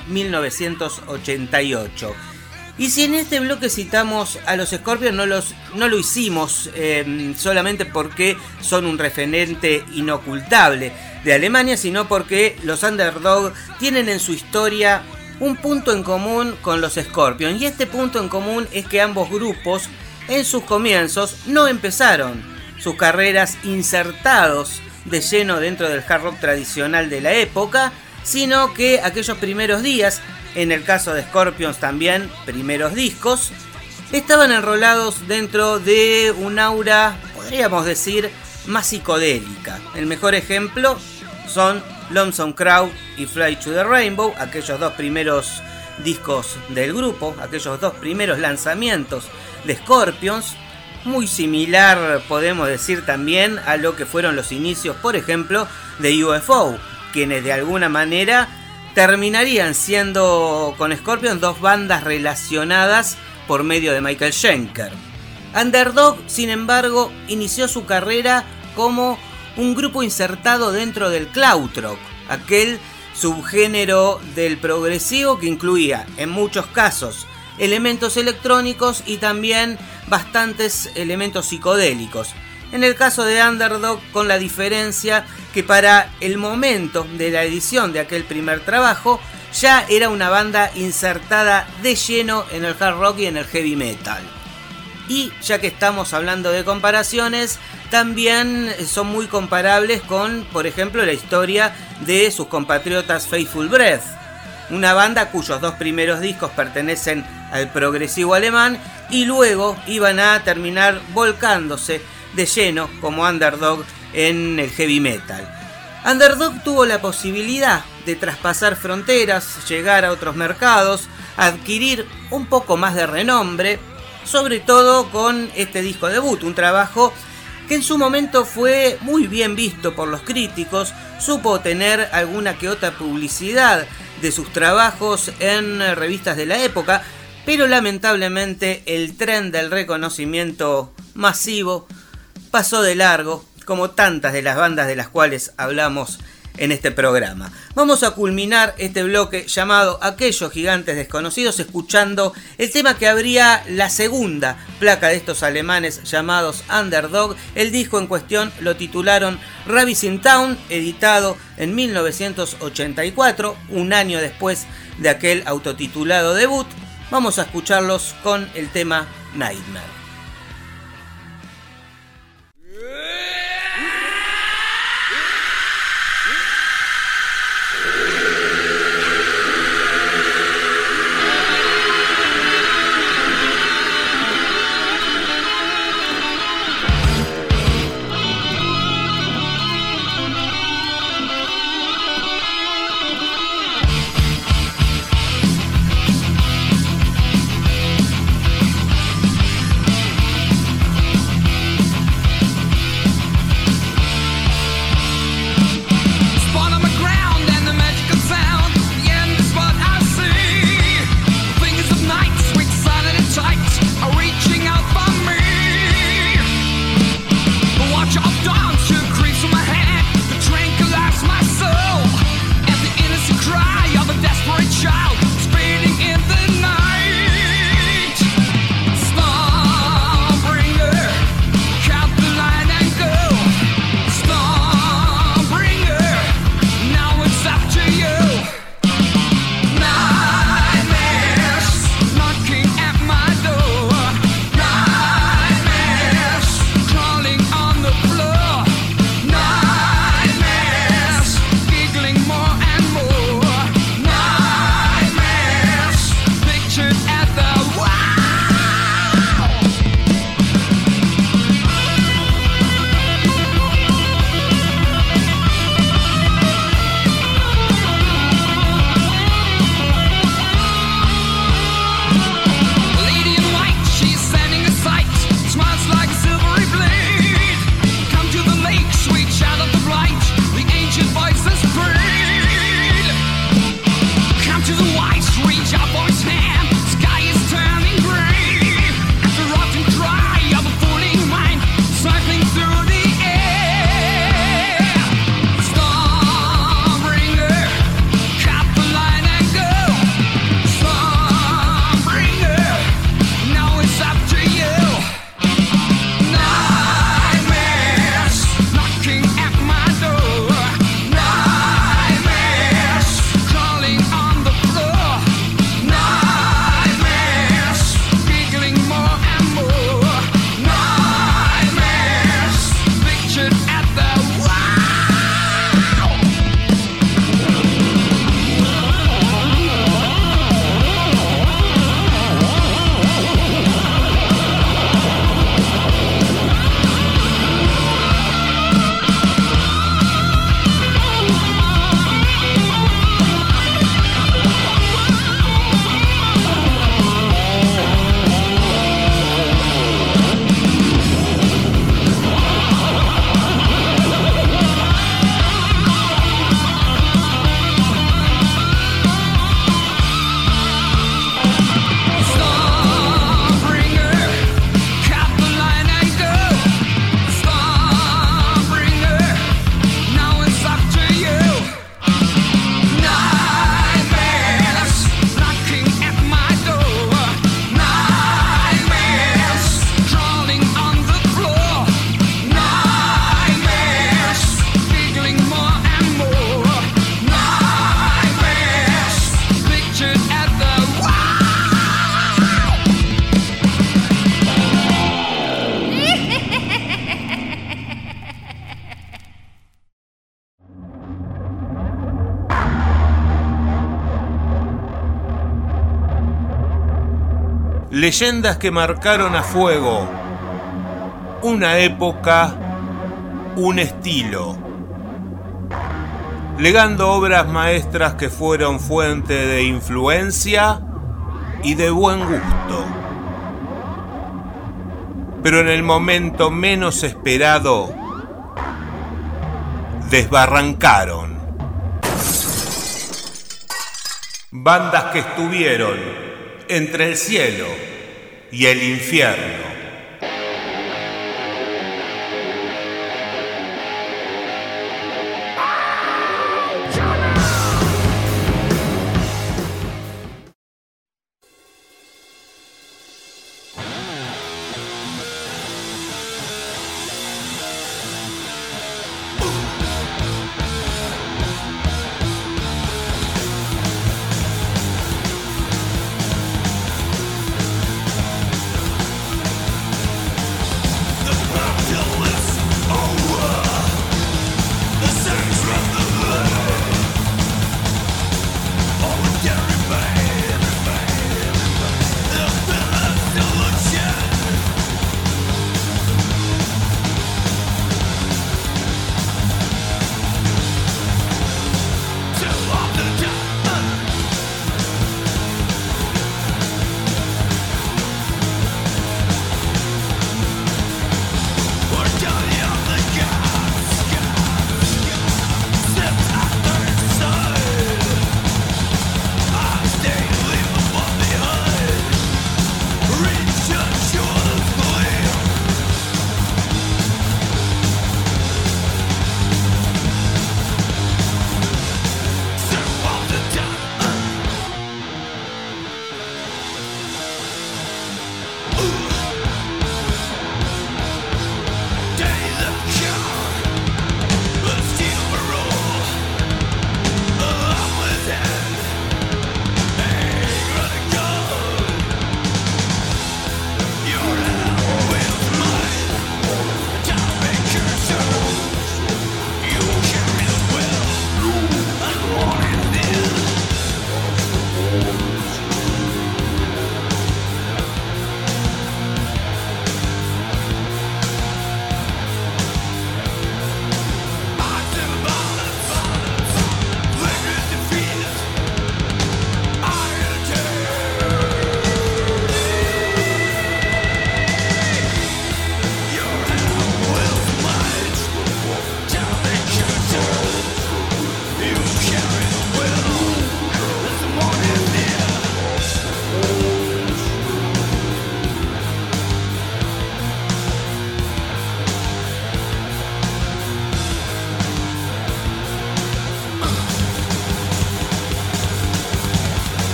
1988. Y si en este bloque citamos a los Scorpions, no lo hicimos solamente porque son un referente inocultable de Alemania, sino porque los Underdog tienen en su historia un punto en común con los Scorpions. Y este punto en común es que ambos grupos en sus comienzos no empezaron sus carreras insertados de lleno dentro del hard rock tradicional de la época, sino que aquellos primeros días, en el caso de Scorpions también primeros discos, estaban enrolados dentro de un aura, podríamos decir, más psicodélica. El mejor ejemplo son Lonesome Crowd y Fly to the Rainbow, aquellos 2 primeros discos del grupo, aquellos 2 primeros lanzamientos de Scorpions. Muy similar, podemos decir, también a lo que fueron los inicios, por ejemplo, de UFO, quienes de alguna manera terminarían siendo con Scorpions 2 bandas relacionadas por medio de Michael Schenker. Underdog, sin embargo, inició su carrera como un grupo insertado dentro del krautrock, aquel subgénero del progresivo que incluía, en muchos casos, elementos electrónicos y también bastantes elementos psicodélicos. En el caso de Underdog, con la diferencia que para el momento de la edición de aquel primer trabajo ya era una banda insertada de lleno en el hard rock y en el heavy metal. Y ya que estamos hablando de comparaciones, también son muy comparables con, por ejemplo, la historia de sus compatriotas Faithful Breath, una banda cuyos 2 primeros discos pertenecen al progresivo alemán y luego iban a terminar volcándose de lleno como Underdog en el heavy metal. Underdog tuvo la posibilidad de traspasar fronteras, llegar a otros mercados, adquirir un poco más de renombre, sobre todo con este disco debut, un trabajo que en su momento fue muy bien visto por los críticos, supo tener alguna que otra publicidad de sus trabajos en revistas de la época, pero lamentablemente el tren del reconocimiento masivo pasó de largo, como tantas de las bandas de las cuales hablamos en este programa. Vamos a culminar este bloque llamado Aquellos Gigantes Desconocidos escuchando el tema que abría la segunda placa de estos alemanes llamados Underdog. El disco en cuestión lo titularon Ravishing Town, editado en 1984, un año después de aquel autotitulado debut. Vamos a escucharlos con el tema Nightmare. Leyendas que marcaron a fuego una época, un estilo, legando obras maestras que fueron fuente de influencia y de buen gusto. Pero en el momento menos esperado, desbarrancaron. Bandas que estuvieron entre el cielo y el infierno.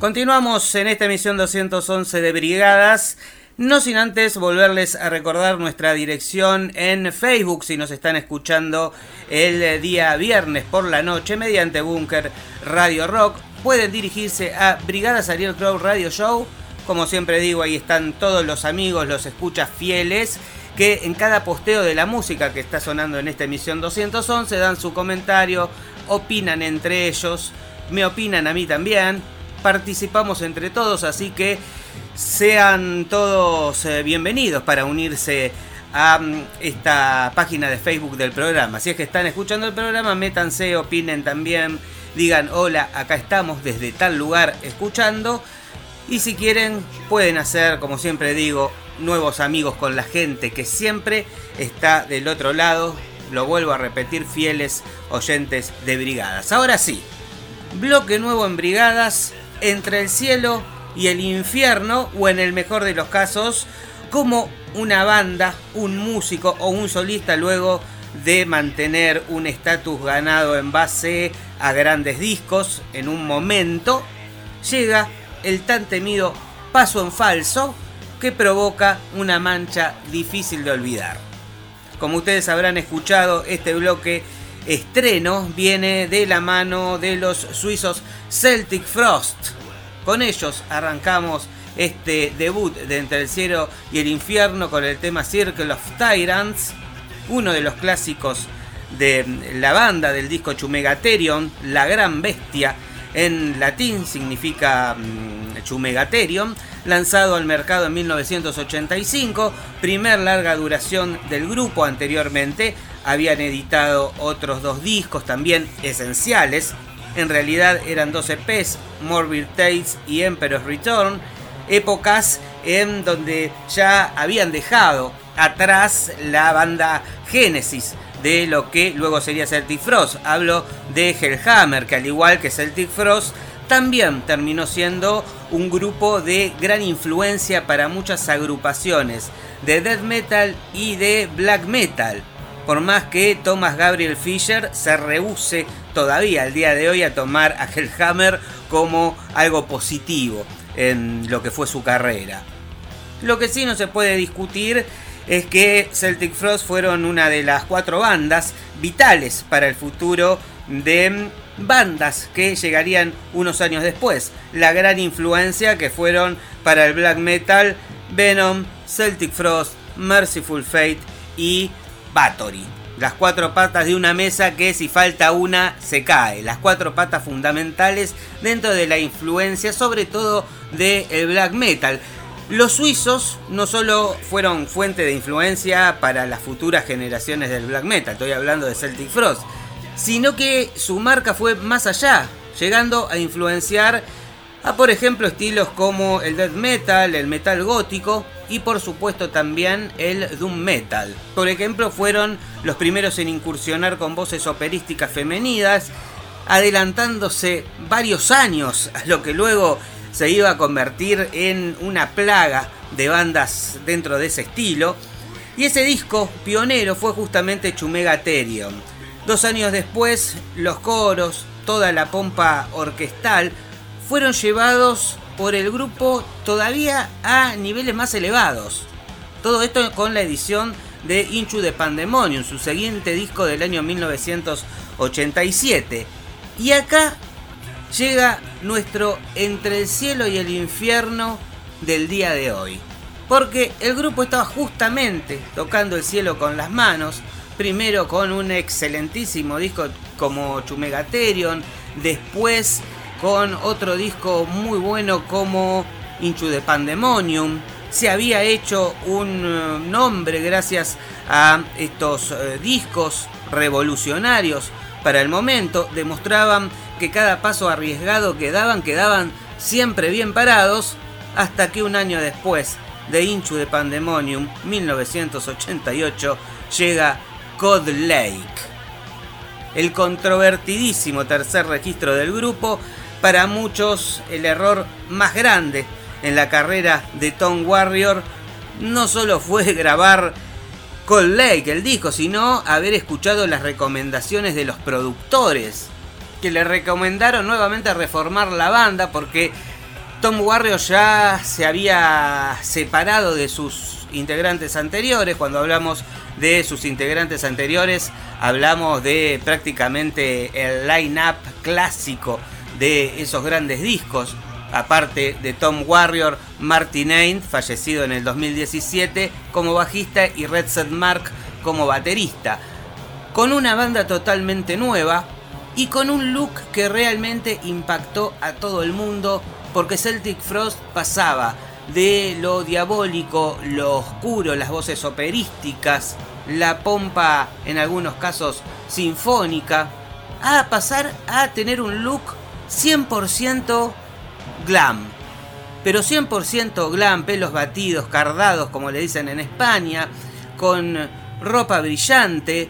Continuamos en esta emisión 211 de Brigadas, no sin antes volverles a recordar nuestra dirección en Facebook, si nos están escuchando el día viernes por la noche mediante Búnker Radio Rock. Pueden dirigirse a Brigadas Ariel Crow Radio Show. Como siempre digo, ahí están todos los amigos, los escuchas fieles, que en cada posteo de la música que está sonando en esta emisión 211 dan su comentario, opinan entre ellos, me opinan a mí también, participamos entre todos, así que sean todos bienvenidos para unirse a esta página de Facebook del programa. Si es que están escuchando el programa, métanse, opinen también, digan hola, acá estamos desde tal lugar escuchando. Y si quieren, pueden hacer, como siempre digo, nuevos amigos con la gente que siempre está del otro lado. Lo vuelvo a repetir, fieles oyentes de Brigadas. Ahora sí, bloque nuevo en Brigadas, entre el cielo y el infierno, o en el mejor de los casos, como una banda, un músico o un solista, luego de mantener un estatus ganado en base a grandes discos, en un momento llega el tan temido paso en falso, que provoca una mancha difícil de olvidar. Como ustedes habrán escuchado, este bloque estreno viene de la mano de los suizos Celtic Frost. Con ellos arrancamos este debut de Entre el cielo y el infierno con el tema Circle of Tyrants, uno de los clásicos de la banda, del disco Chumegatherion, la gran bestia. En latín significa Chumegatherion, lanzado al mercado en 1985, primer larga duración del grupo. Anteriormente habían editado otros 2 discos también esenciales, en realidad eran 2 EPs, Morbid Tales y Emperor's Return, épocas en donde ya habían dejado atrás la banda Génesis de lo que luego sería Celtic Frost. Hablo de Hellhammer, que al igual que Celtic Frost también terminó siendo un grupo de gran influencia para muchas agrupaciones de death metal y de black metal, por más que Thomas Gabriel Fischer se rehúse todavía al día de hoy a tomar a Hellhammer como algo positivo en lo que fue su carrera. Lo que sí no se puede discutir es que Celtic Frost fueron una de las 4 bandas vitales para el futuro de bandas que llegarían unos años después. La gran influencia que fueron para el black metal Venom, Celtic Frost, Merciful Fate y Bathory. Las 4 patas de una mesa que si falta una se cae. Las 4 patas fundamentales dentro de la influencia, sobre todo del black metal. Los suizos no solo fueron fuente de influencia para las futuras generaciones del black metal, estoy hablando de Celtic Frost, sino que su marca fue más allá, llegando a influenciar a, por ejemplo, estilos como el death metal, el metal gótico y por supuesto también el doom metal. Por ejemplo, fueron los primeros en incursionar con voces operísticas femeninas, adelantándose varios años a lo que luego se iba a convertir en una plaga de bandas dentro de ese estilo. Y ese disco pionero fue justamente Chumegatherion. 2 años después, los coros, toda la pompa orquestal, fueron llevados por el grupo todavía a niveles más elevados. Todo esto con la edición de Into the Pandemonium, su siguiente disco del año 1987. Y acá llega nuestro Entre el cielo y el infierno del día de hoy. Porque el grupo estaba justamente tocando el cielo con las manos. Primero con un excelentísimo disco como Chumegatherion. Después con otro disco muy bueno como Into the Pandemonium. Se había hecho un nombre gracias a estos discos revolucionarios para el momento. Demostraban que cada paso arriesgado que quedaban siempre bien parados, hasta que un año después de Into the Pandemonium, 1988, llega God Lake, el controvertidísimo tercer registro del grupo, para muchos el error más grande en la carrera de Tom Warrior. No solo fue grabar God Lake, el disco, sino haber escuchado las recomendaciones de los productores, que le recomendaron nuevamente reformar la banda porque Tom Warrior ya se había separado de sus integrantes anteriores. Cuando hablamos de sus integrantes anteriores, hablamos de prácticamente el line-up clásico de esos grandes discos. Aparte de Tom Warrior, Martin Ain, fallecido en el 2017, como bajista, y Red Set Mark como baterista. Con una banda totalmente nueva y con un look que realmente impactó a todo el mundo, porque Celtic Frost pasaba de lo diabólico, lo oscuro, las voces operísticas, la pompa en algunos casos sinfónica, a pasar a tener un look 100% glam. Pero 100% glam, pelos batidos, cardados como le dicen en España, con ropa brillante,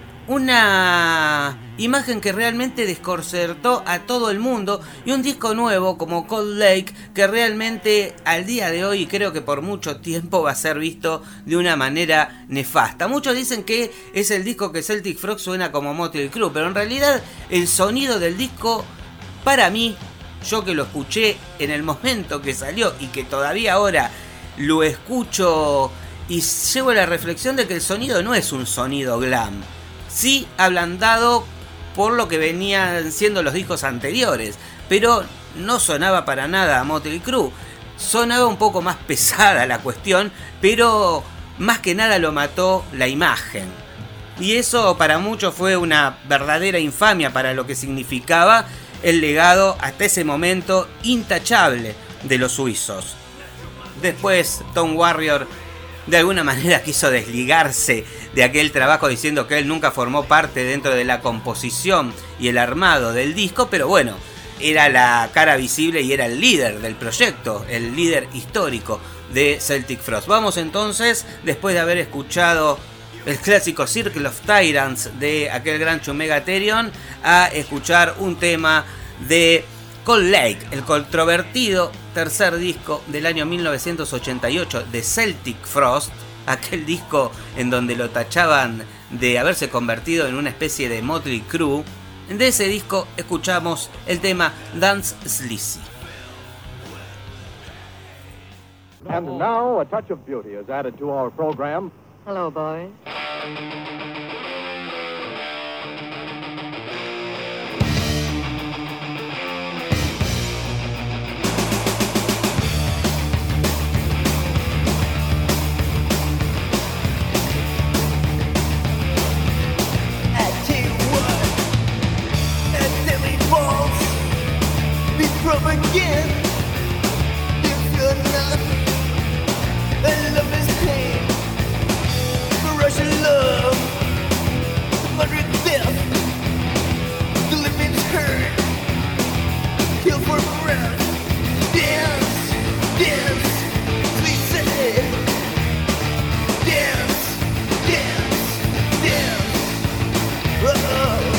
una imagen que realmente desconcertó a todo el mundo, y un disco nuevo como Cold Lake que realmente al día de hoy, creo que por mucho tiempo, va a ser visto de una manera nefasta. Muchos dicen que es el disco que Celtic Frost suena como Motley Crue, pero en realidad el sonido del disco, para mí, yo que lo escuché en el momento que salió y que todavía ahora lo escucho y llego a la reflexión de que el sonido no es un sonido glam. Sí ablandado por lo que venían siendo los discos anteriores, pero no sonaba para nada a Motley Crue. Sonaba un poco más pesada la cuestión, pero más que nada lo mató la imagen. Y eso para muchos fue una verdadera infamia para lo que significaba el legado hasta ese momento intachable de los suizos. Después Tom Warrior de alguna manera quiso desligarse de aquel trabajo diciendo que él nunca formó parte dentro de la composición y el armado del disco, pero bueno, era la cara visible y era el líder del proyecto, el líder histórico de Celtic Frost. Vamos entonces, después de haber escuchado el clásico Circle of Tyrants de aquel gran Chumega Therion, a escuchar un tema de Cold Lake, el controvertido tercer disco del año 1988 de Celtic Frost, aquel disco en donde lo tachaban de haberse convertido en una especie de Motley Crue. De ese disco escuchamos el tema Dance Sleazy. And now a touch of beauty is added to our program. Hello, boys. Again, if you're not, and love is pain, Russian love, murder, death, the living's hurt, kill for breath, dance, dance, please say, dance, dance, dance, oh.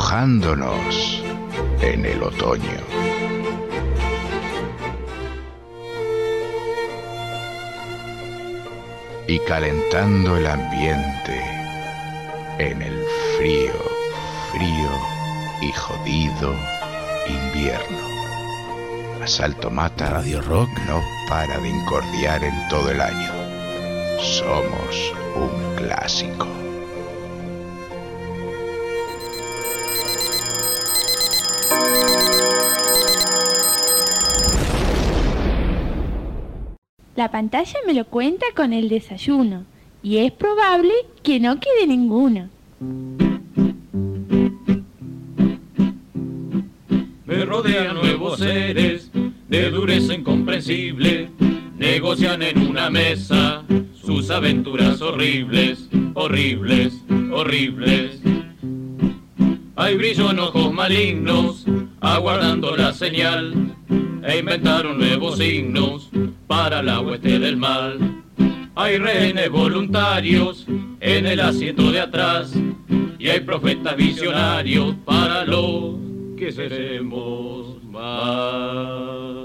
mojándonos en el otoño. Y calentando el ambiente en el frío, frío y jodido invierno. Asalto Mata Radio Rock no para de incordiar en todo el año. Somos un clásico. La pantalla me lo cuenta con el desayuno, y es probable que no quede ninguno. Me rodean nuevos seres de dureza incomprensible, negocian en una mesa sus aventuras horribles, horribles, horribles. Hay brillo en ojos malignos, aguardando la señal, e inventaron nuevos signos para la hueste del mal. Hay rehenes voluntarios en el asiento de atrás, y hay profetas visionarios para los que seremos más.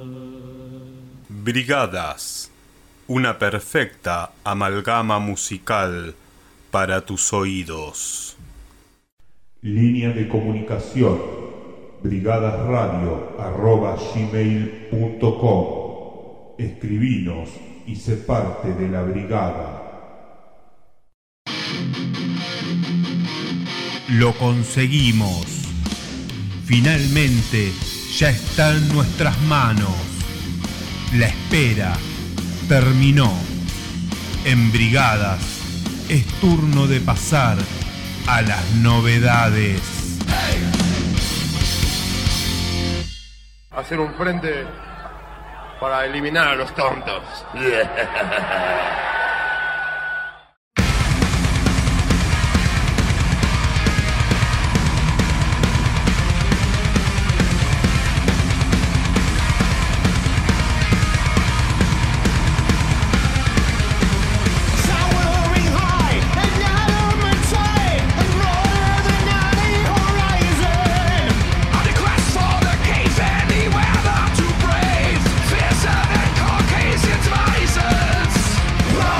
Brigadas, una perfecta amalgama musical para tus oídos. Línea de comunicación brigadasradio@gmail.com. Escribinos y sé parte de la brigada. Lo conseguimos. Finalmente ya está en nuestras manos. La espera terminó. En Brigadas es turno de pasar a las novedades. Hacer un frente para eliminar a los tontos. Caucasians vices.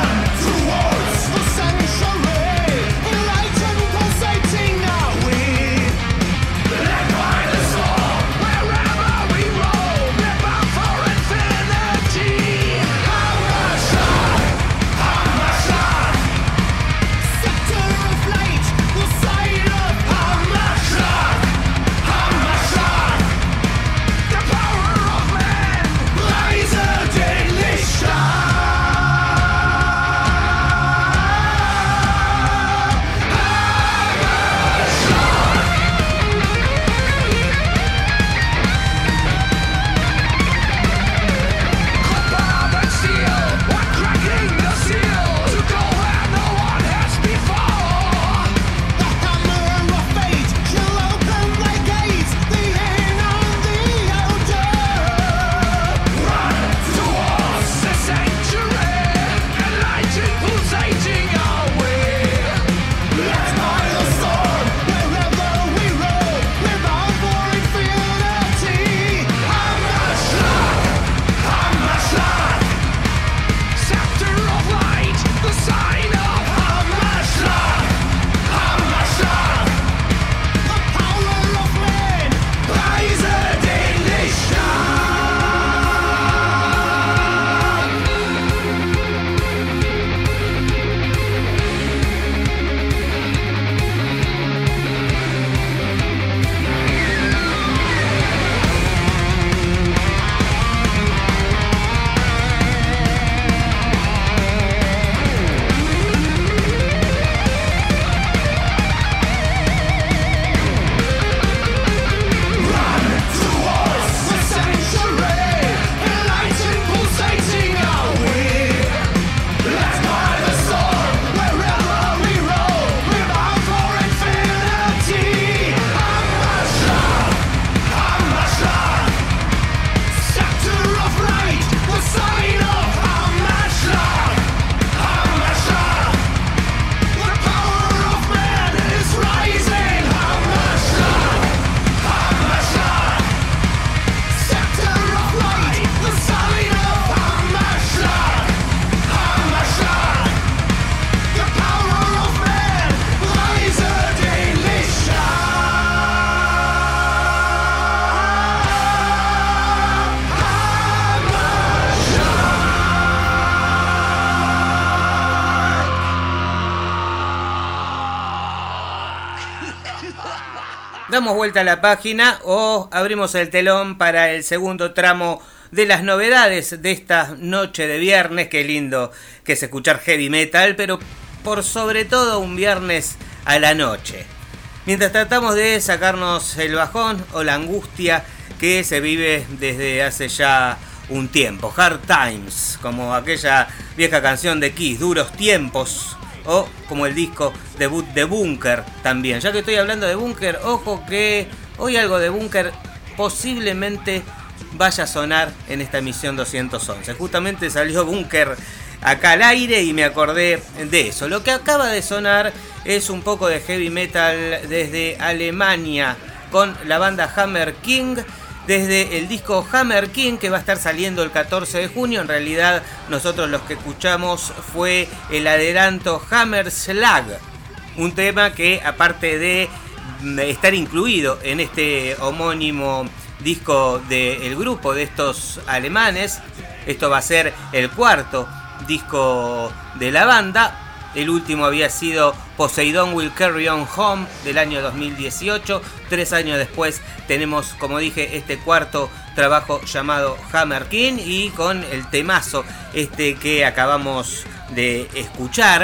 damos vuelta a la página o abrimos el telón para el segundo tramo de las novedades de esta noche de viernes. Qué lindo que es escuchar heavy metal, pero por sobre todo un viernes a la noche. Mientras tratamos de sacarnos el bajón o la angustia que se vive desde hace ya un tiempo. Hard Times, como aquella vieja canción de Kiss, Duros Tiempos, o como el disco debut de Bunker también. Ya que estoy hablando de Bunker, ojo que hoy algo de Bunker posiblemente vaya a sonar en esta emisión 211. Justamente salió Bunker acá al aire y me acordé de eso. Lo que acaba de sonar es un poco de heavy metal desde Alemania con la banda Hammer King, desde el disco Hammer King, que va a estar saliendo el 14 de junio. En realidad nosotros los que escuchamos fue el adelanto Hammer Slag, un tema que aparte de estar incluido en este homónimo disco del grupo de estos alemanes, esto va a ser el cuarto disco de la banda. El último había sido Poseidon Will Carry On Home del año 2018. 3 años después tenemos, como dije, este cuarto trabajo llamado Hammer King, y con el temazo que acabamos de escuchar.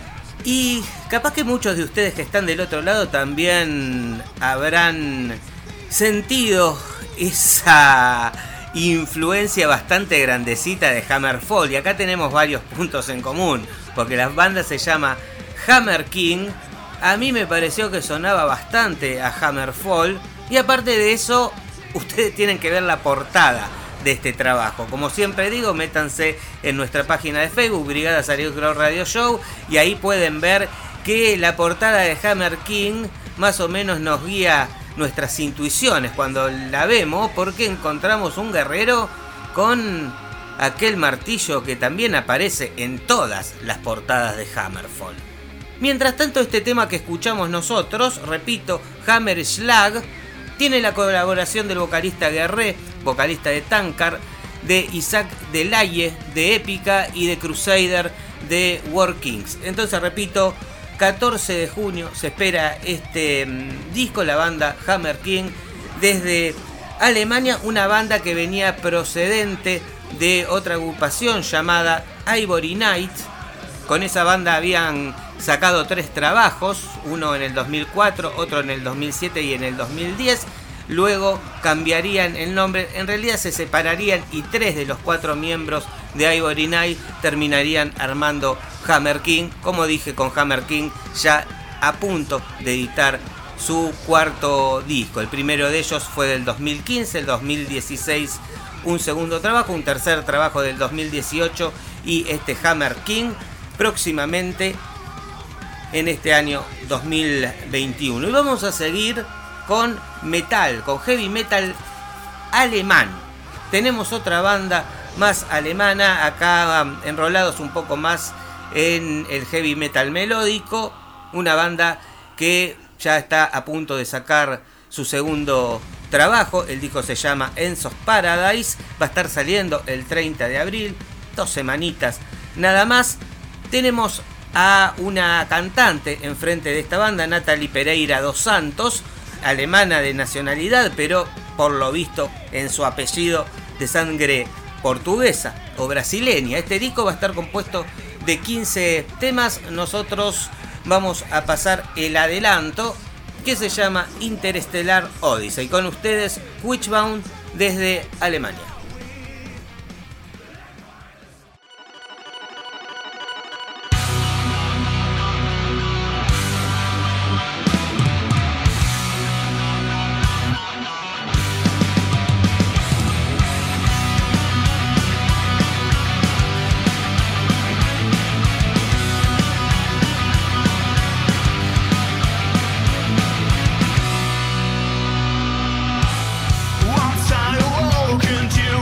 Y capaz que muchos de ustedes que están del otro lado también habrán sentido esa influencia bastante grandecita de Hammerfall, y acá tenemos varios puntos en común, porque la banda se llama Hammer King. A mí me pareció que sonaba bastante a Hammerfall, y aparte de eso, ustedes tienen que ver la portada de este trabajo. Como siempre digo, métanse en nuestra página de Facebook, Brigada Sarius Grow Radio Show, y ahí pueden ver que la portada de Hammer King más o menos nos guía nuestras intuiciones cuando la vemos, porque encontramos un guerrero con aquel martillo que también aparece en todas las portadas de Hammerfall. Mientras tanto, este tema que escuchamos nosotros, repito, Hammer Slag, tiene la colaboración del vocalista Guerré, vocalista de Tankard, de Isaac Delaye de Épica y de Crusader de War Kings. Entonces, repito, 14 de junio se espera este disco, la banda Hammer King desde Alemania, una banda que venía procedente de otra agrupación llamada Ivory Night. Con esa banda habían sacado 3 trabajos, uno en el 2004, otro en el 2007 y en el 2010. Luego cambiarían el nombre, en realidad se separarían, y 3 de los 4 miembros de Ivory Night terminarían armando Hammer King. Como dije, con Hammer King ya a punto de editar su cuarto disco. El primero de ellos fue del 2015, el 2016 un segundo trabajo, un tercer trabajo del 2018 y este Hammer King próximamente en este año 2021. Y vamos a seguir con metal, con heavy metal alemán. Tenemos otra banda más alemana, acá enrolados un poco más en el heavy metal melódico, una banda que ya está a punto de sacar su segundo trabajo. El disco se llama Ends of Paradise, va a estar saliendo el 30 de abril, 2 semanitas nada más. Tenemos a una cantante enfrente de esta banda, Natalie Pereira dos Santos, alemana de nacionalidad, pero por lo visto en su apellido de sangre portuguesa o brasileña. Este disco va a estar compuesto de 15 temas. Nosotros vamos a pasar el adelanto, que se llama Interstellar Odyssey. Con ustedes, Witchbound desde Alemania. Once I awoke into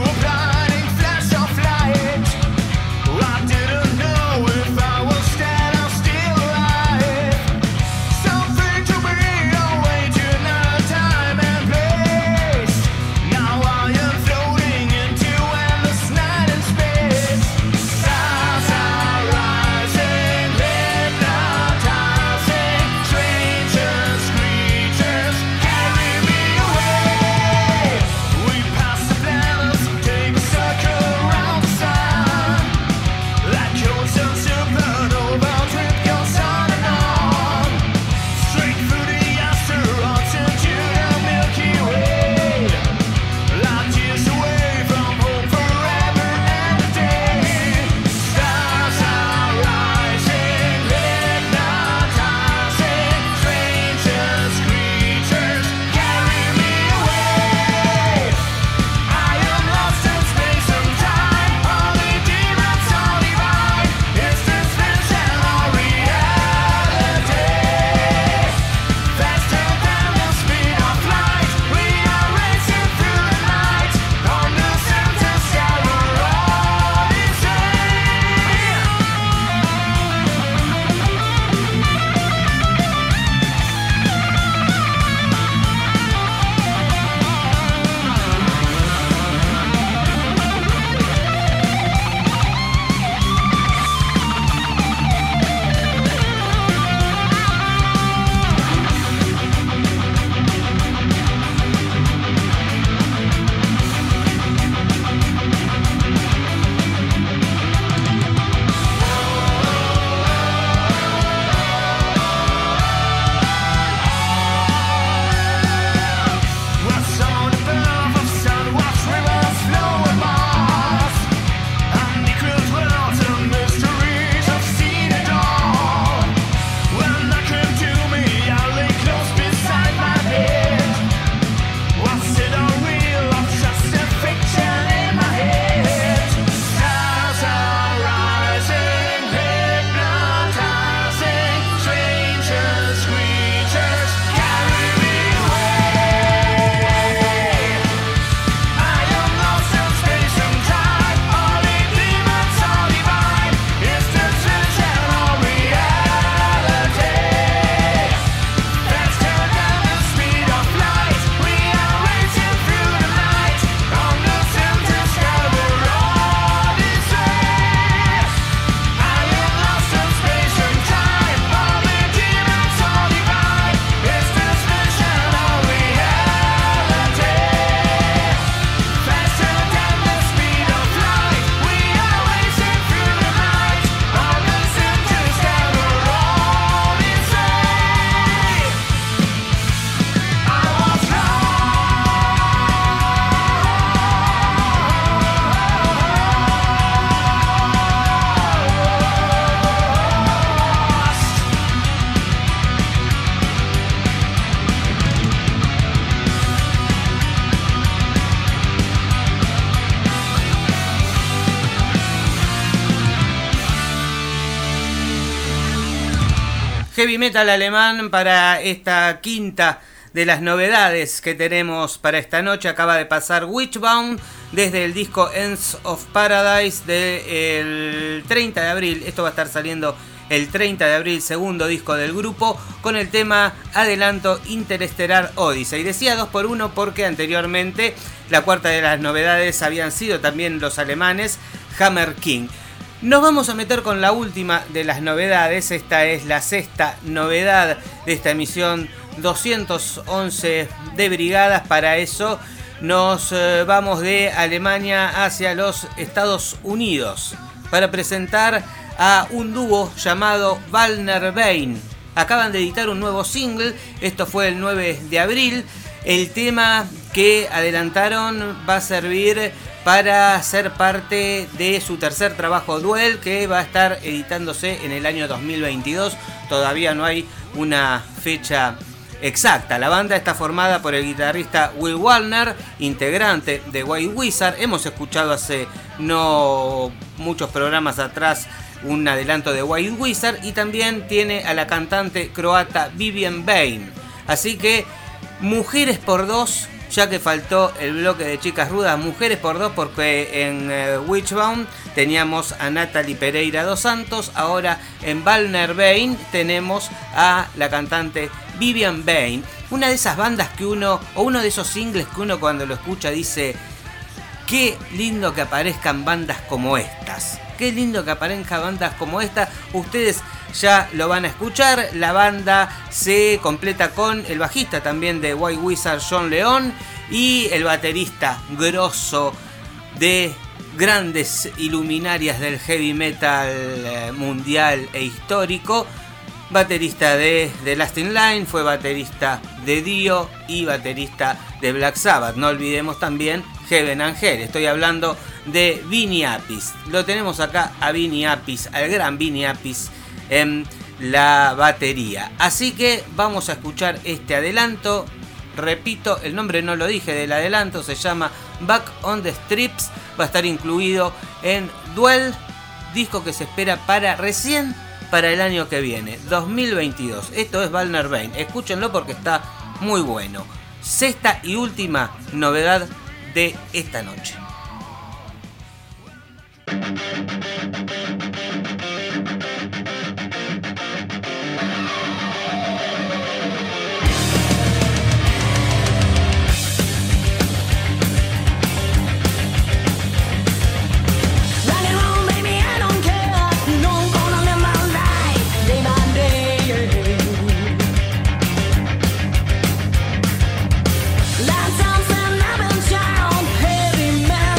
Heavy metal alemán para esta quinta de las novedades que tenemos para esta noche. Acaba de pasar Witchbound desde el disco Ends of Paradise del 30 de abril. Esto va a estar saliendo el 30 de abril, segundo disco del grupo, con el tema adelanto Interstellar Odyssey. Decía 2x1 porque anteriormente la cuarta de las novedades habían sido también los alemanes Hammer King. Nos vamos a meter con la última de las novedades. Esta es la sexta novedad de esta emisión 211 de Brigadas. Para eso nos vamos de Alemania hacia los Estados Unidos para presentar a un dúo llamado Wallner Bane. Acaban de editar un nuevo single, esto fue el 9 de abril. El tema que adelantaron va a servir para ser parte de su tercer trabajo Duel, que va a estar editándose en el año 2022. Todavía no hay una fecha exacta. La banda está formada por el guitarrista Will Wallner, integrante de White Wizard. Hemos escuchado hace no muchos programas atrás un adelanto de White Wizard, y también tiene a la cantante croata Vivian Bane. Así que mujeres por dos, ya que faltó el bloque de chicas rudas, mujeres por dos, porque en Witchbound teníamos a Natalie Pereira dos Santos, ahora en Wallner Bane tenemos a la cantante Vivian Bane. Una de esas bandas que uno, o uno de esos singles que uno cuando lo escucha dice: qué lindo que aparezcan bandas como estas. Qué lindo que aparezcan bandas como esta. Ustedes ya lo van a escuchar. La banda se completa con el bajista también de White Wizard, John León, y el baterista grosso de grandes iluminarias del heavy metal mundial e histórico. Baterista de The Last in Line, fue baterista de Dio y baterista de Black Sabbath. No olvidemos también Heaven and Hell. Estoy hablando de Vinny Appice. Lo tenemos acá a Vinny Appice, al gran Vinny Appice en la batería. Así que vamos a escuchar este adelanto. Repito, el nombre no lo dije del adelanto, se llama Back on the Strips. Va a estar incluido en Duel, disco que se espera para el año que viene, 2022. Esto es Wallner Bane. Escúchenlo porque está muy bueno. Sexta y última novedad de esta noche. Lights on, and I've been down, heavy metal.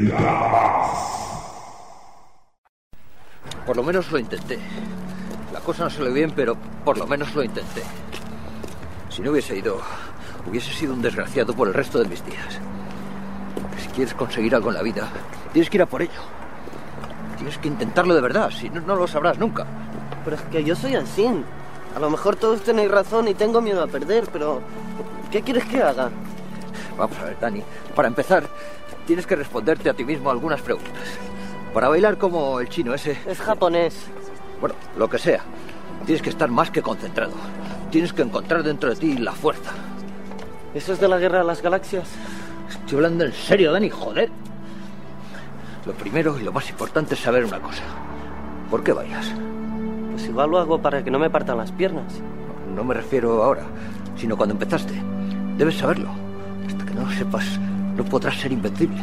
Brigada. Por lo menos lo intenté. La cosa no salió bien, pero por lo menos lo intenté. Si no hubiese ido, hubiese sido un desgraciado por el resto de mis días. Si quieres conseguir algo en la vida, tienes que ir a por ello. Tienes que intentarlo de verdad, si no, no lo sabrás nunca. Pero es que yo soy así. A lo mejor todos tenéis razón y tengo miedo a perder, pero ¿qué quieres que haga? Vamos a ver, Dani. Para empezar, tienes que responderte a ti mismo algunas preguntas. Para bailar como el chino ese... Es japonés. Bueno, lo que sea. Tienes que estar más que concentrado. Tienes que encontrar dentro de ti la fuerza. ¿Eso es de la Guerra de las Galaxias? Estoy hablando en serio, Dani, joder. Lo primero y lo más importante es saber una cosa. ¿Por qué bailas? Pues igual lo hago para que no me partan las piernas. No me refiero ahora, sino cuando empezaste. Debes saberlo. Hasta que no lo sepas, no podrás ser invencible.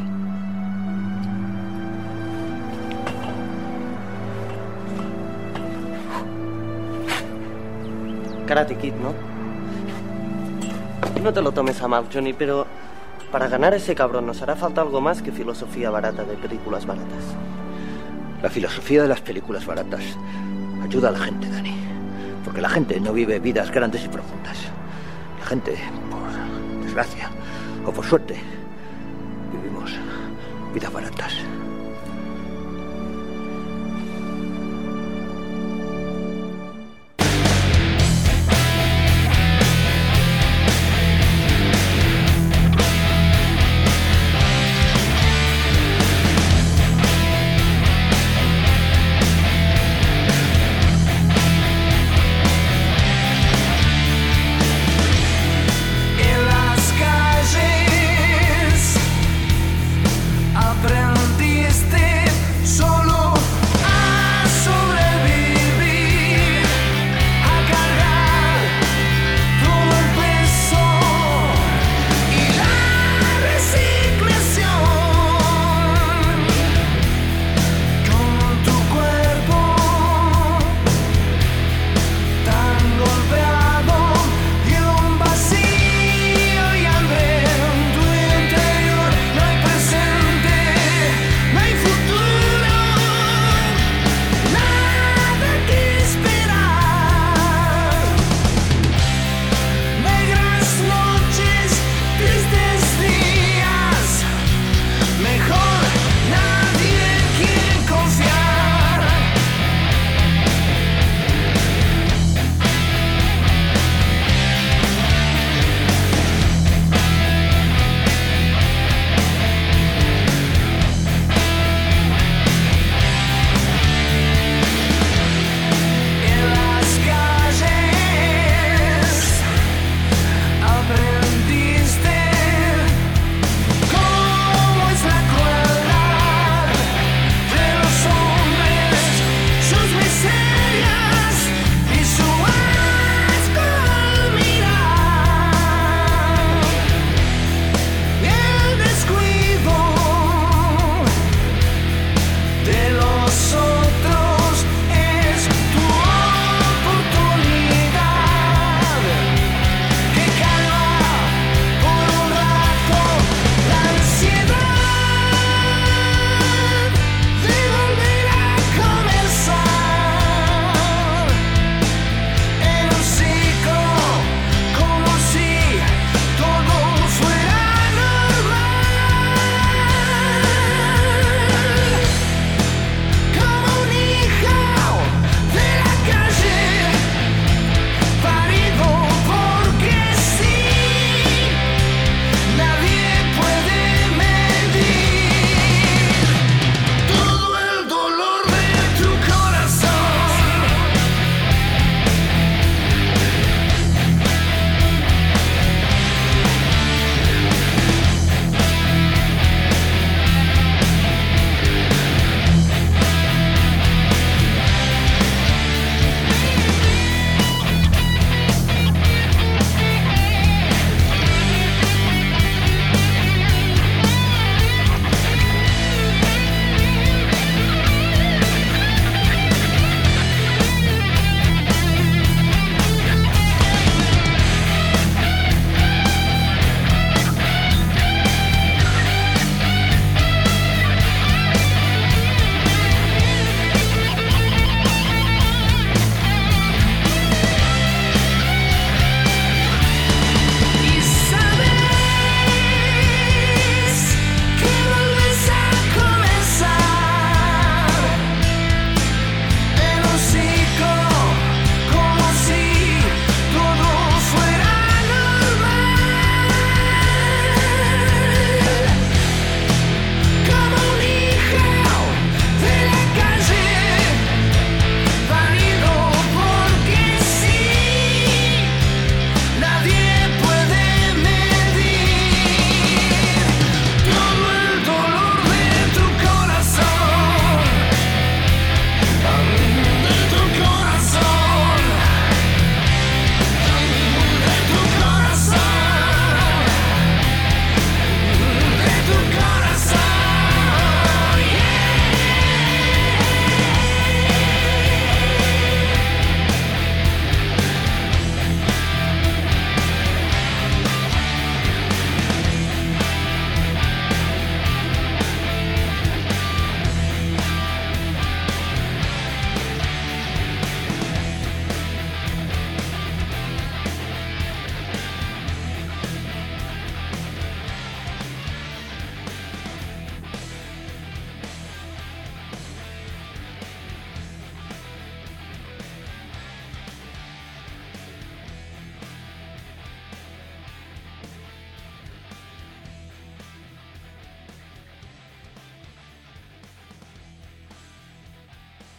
Karate Kid, ¿no? No te lo tomes a mal, Johnny, pero para ganar a ese cabrón nos hará falta algo más que filosofía barata de películas baratas. La filosofía de las películas baratas ayuda a la gente, Dani. Porque la gente no vive vidas grandes y profundas. La gente, por desgracia o por suerte, vivimos vidas baratas. En las calles aprendiste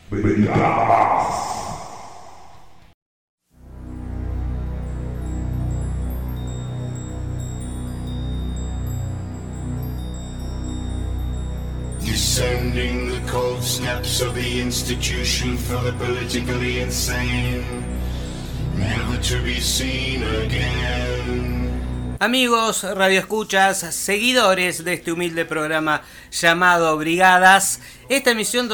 Brigadas. Descending the cold steps of the institution for the politically insane, never to be seen again. Amigos, radioescuchas, seguidores de este humilde programa llamado Brigadas, esta emisión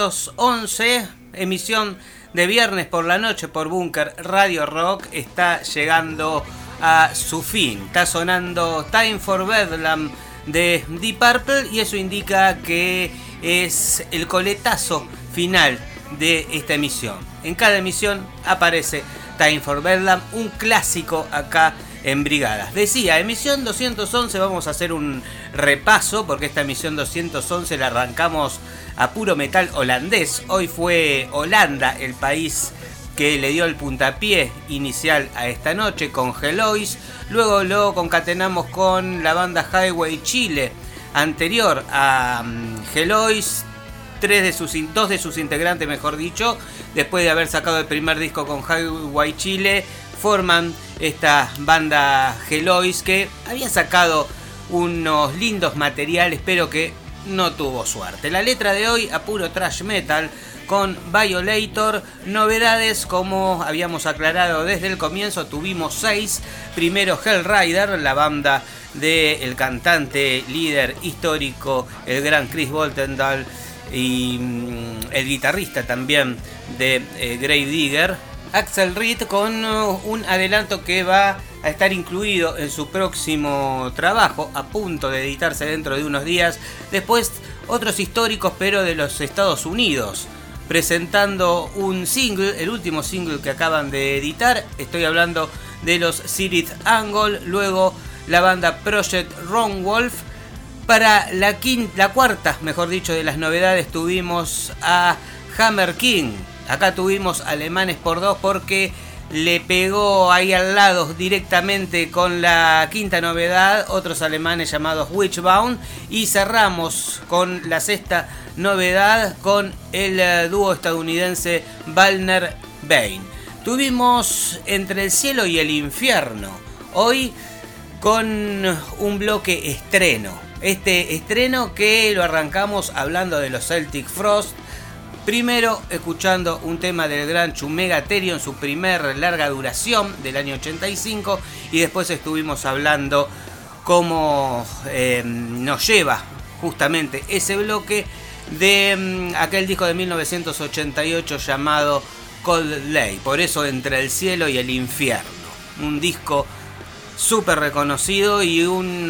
211, emisión de viernes por la noche por Bunker Radio Rock, está llegando a su fin. Está sonando Time for Bedlam de Deep Purple y eso indica que es el coletazo final de esta emisión. En cada emisión aparece Time for Bedlam, un clásico acá en Brigadas. Decía, emisión 211, vamos a hacer un repaso porque esta emisión 211 la arrancamos a puro metal holandés. Hoy fue Holanda el país que le dio el puntapié inicial a esta noche con Helois. Luego lo concatenamos con la banda Highway Chile, anterior a Helois, dos de sus integrantes, mejor dicho, después de haber sacado el primer disco con Highway Chile, forman esta banda Helois que había sacado unos lindos materiales, pero que no tuvo suerte. La letra de hoy a puro thrash metal con Violator, novedades como habíamos aclarado desde el comienzo, tuvimos 6. Primero Hellrider, la banda del cantante líder histórico, el gran Chris Boltendahl, y el guitarrista también de Grave Digger, Axel Reed, con un adelanto que va a estar incluido en su próximo trabajo, a punto de editarse dentro de unos días. Después otros históricos, pero de los Estados Unidos, presentando un single, el último single que acaban de editar. Estoy hablando de los Sirith Angle. Luego la banda Project Ron Wolf. Para la cuarta, mejor dicho, de las novedades, tuvimos a Hammer King. Acá tuvimos alemanes por dos porque le pegó ahí al lado directamente con la quinta novedad otros alemanes llamados Witchbound. Y cerramos con la sexta novedad con el dúo estadounidense Wallner Bane. Tuvimos Entre el cielo y el infierno hoy con un bloque estreno. Este estreno que lo arrancamos hablando de los Celtic Frost. Primero escuchando un tema del gran Chumegaterio en su primer larga duración del año 85. Y después estuvimos hablando cómo nos lleva justamente ese bloque de aquel disco de 1988 llamado Coldplay. Por eso Entre el cielo y el infierno. Un disco súper reconocido y un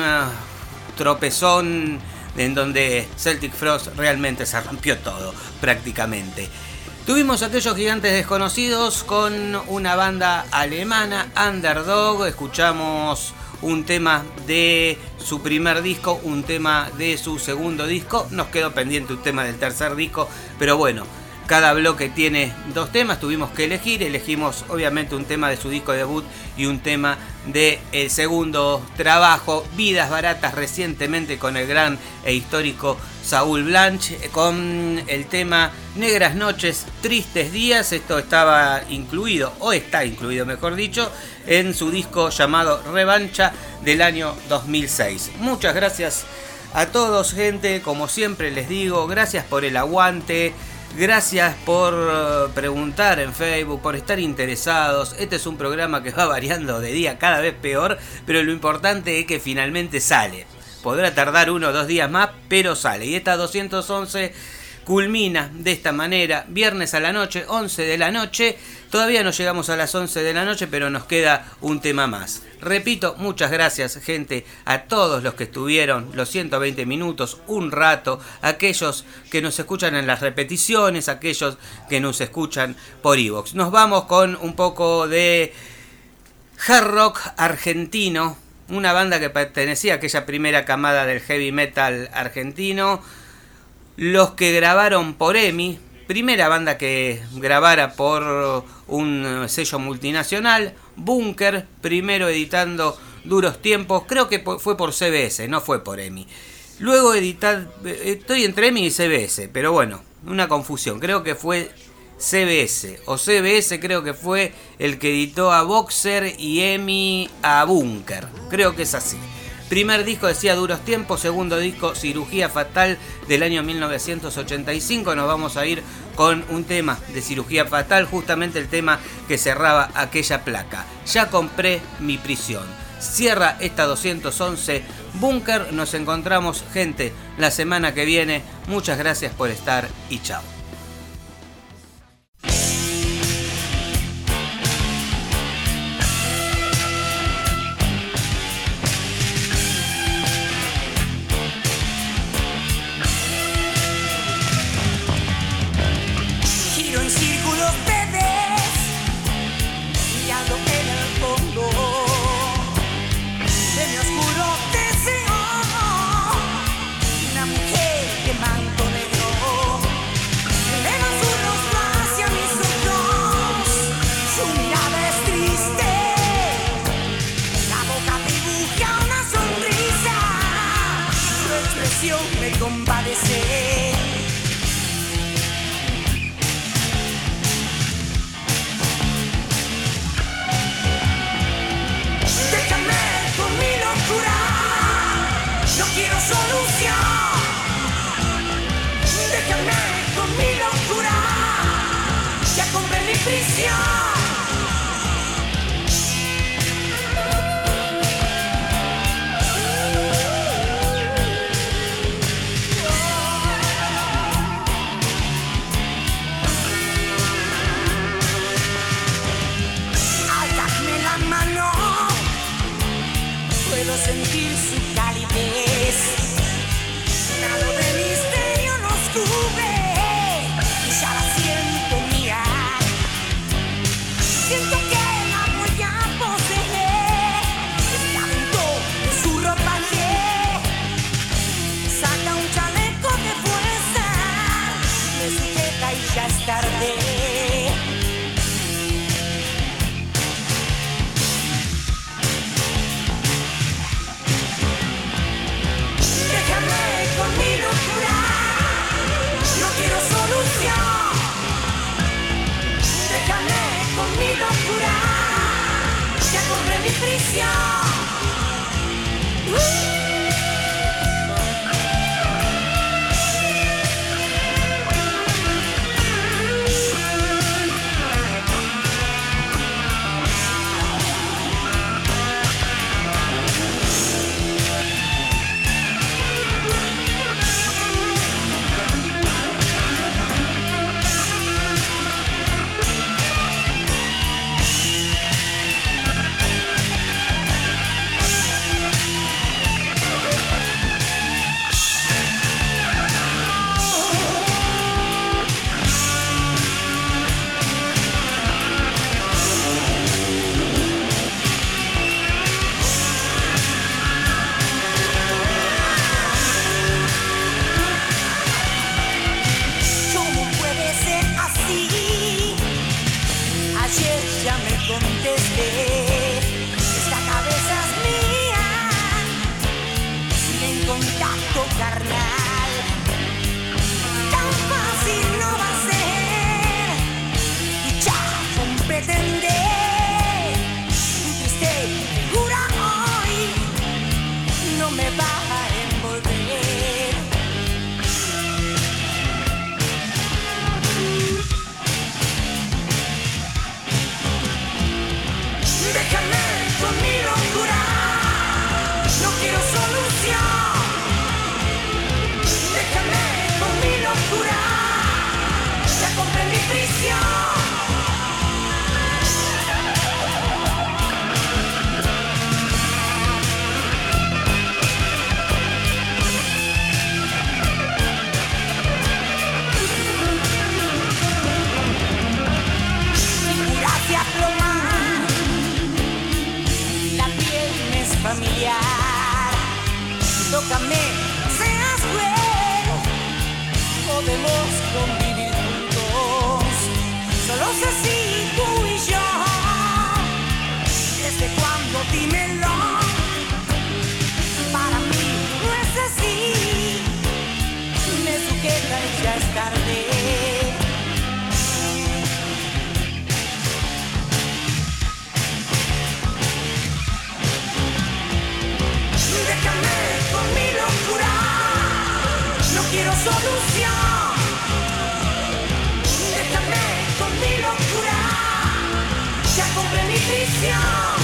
tropezón en donde Celtic Frost realmente se rompió todo, prácticamente. Tuvimos Aquellos gigantes desconocidos con una banda alemana, Underdog. Escuchamos un tema de su primer disco, un tema de su segundo disco. Nos quedó pendiente un tema del tercer disco, pero bueno, cada bloque tiene 2 temas, tuvimos que elegir. Elegimos obviamente un tema de su disco debut y un tema del segundo trabajo, Vidas Baratas, recientemente con el gran e histórico Saúl Blanche, con el tema Negras Noches, Tristes Días. Esto estaba incluido, o está incluido mejor dicho, en su disco llamado Revancha del año 2006. Muchas gracias a todos, gente, como siempre les digo, gracias por el aguante. Gracias por preguntar en Facebook, por estar interesados. Este es un programa que va variando de día cada vez peor, pero lo importante es que finalmente sale. Podrá tardar 1 o 2 días más, pero sale. Y esta 211 culmina de esta manera, viernes a la noche, 11 de la noche. Todavía no llegamos a las 11 de la noche, pero nos queda un tema más. Repito, muchas gracias, gente, a todos los que estuvieron los 120 minutos, un rato, aquellos que nos escuchan en las repeticiones, aquellos que nos escuchan por iVoox. Nos vamos con un poco de hard rock argentino, una banda que pertenecía a aquella primera camada del heavy metal argentino, los que grabaron por EMI, primera banda que grabara por un sello multinacional, Bunker, primero editando Duros Tiempos, creo que fue por CBS, no fue por EMI. Luego estoy entre EMI y CBS, pero bueno, una confusión. Creo que fue CBS o CBS, creo que fue el que editó a Boxer y EMI a Bunker. Creo que es así. Primer disco decía Duros Tiempos, segundo disco Cirugía Fatal del año 1985. Nos vamos a ir con un tema de Cirugía Fatal, justamente el tema que cerraba aquella placa. Ya compré mi prisión. Cierra esta 211 Bunker. Nos encontramos, gente, la semana que viene. Muchas gracias por estar y chao. Giro en círculos breves, mirando en el fondo de mi oscuro deseo. Una mujer de manto negro eleva su rostro hacia mis ojos. Su mirada es triste, la boca dibuja una sonrisa. Su expresión me compadece. Déjame con mi locura, no quiero solución. Déjame con mi locura, ya compré mi prisión. Al darme la mano puedo sentir su calidez. Nada de misterio nos cubre y ya la siento mía. Siento que la voy a poseer. Está dentro de su ropaje. Saca un chaleco de fuerza, me sujeta y ya es tarde. Déjame con mi locura, no quiero solución. Déjame con mi locura, ya compré mi prisión. ¿Cómo puede ser así? Ayer ya me contesté. Esta cabeza es mía, sin contacto carnal. Tan fácil no va a ser, y ya con pretender. Mi triste figura hoy no me va a envolver. Déjame con mi locura, no quiero solución. Déjame con mi locura, ya compré mi prisión. Figura se aploma, la piel me es familiar. Tócame, no seas cruel, podemos convivir juntos. Solo sé si tú y yo, desde cuando dímelo, para mí no es así. solución. Déjame con mi locura, ya compré mi prisión.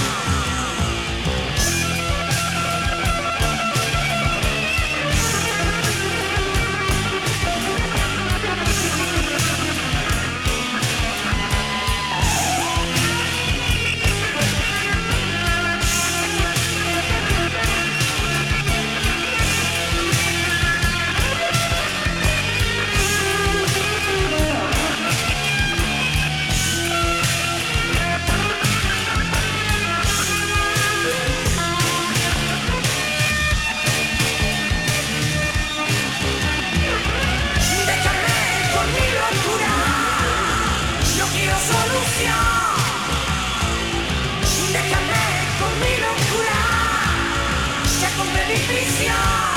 Déjame con mi locura, ya compré mi prisión.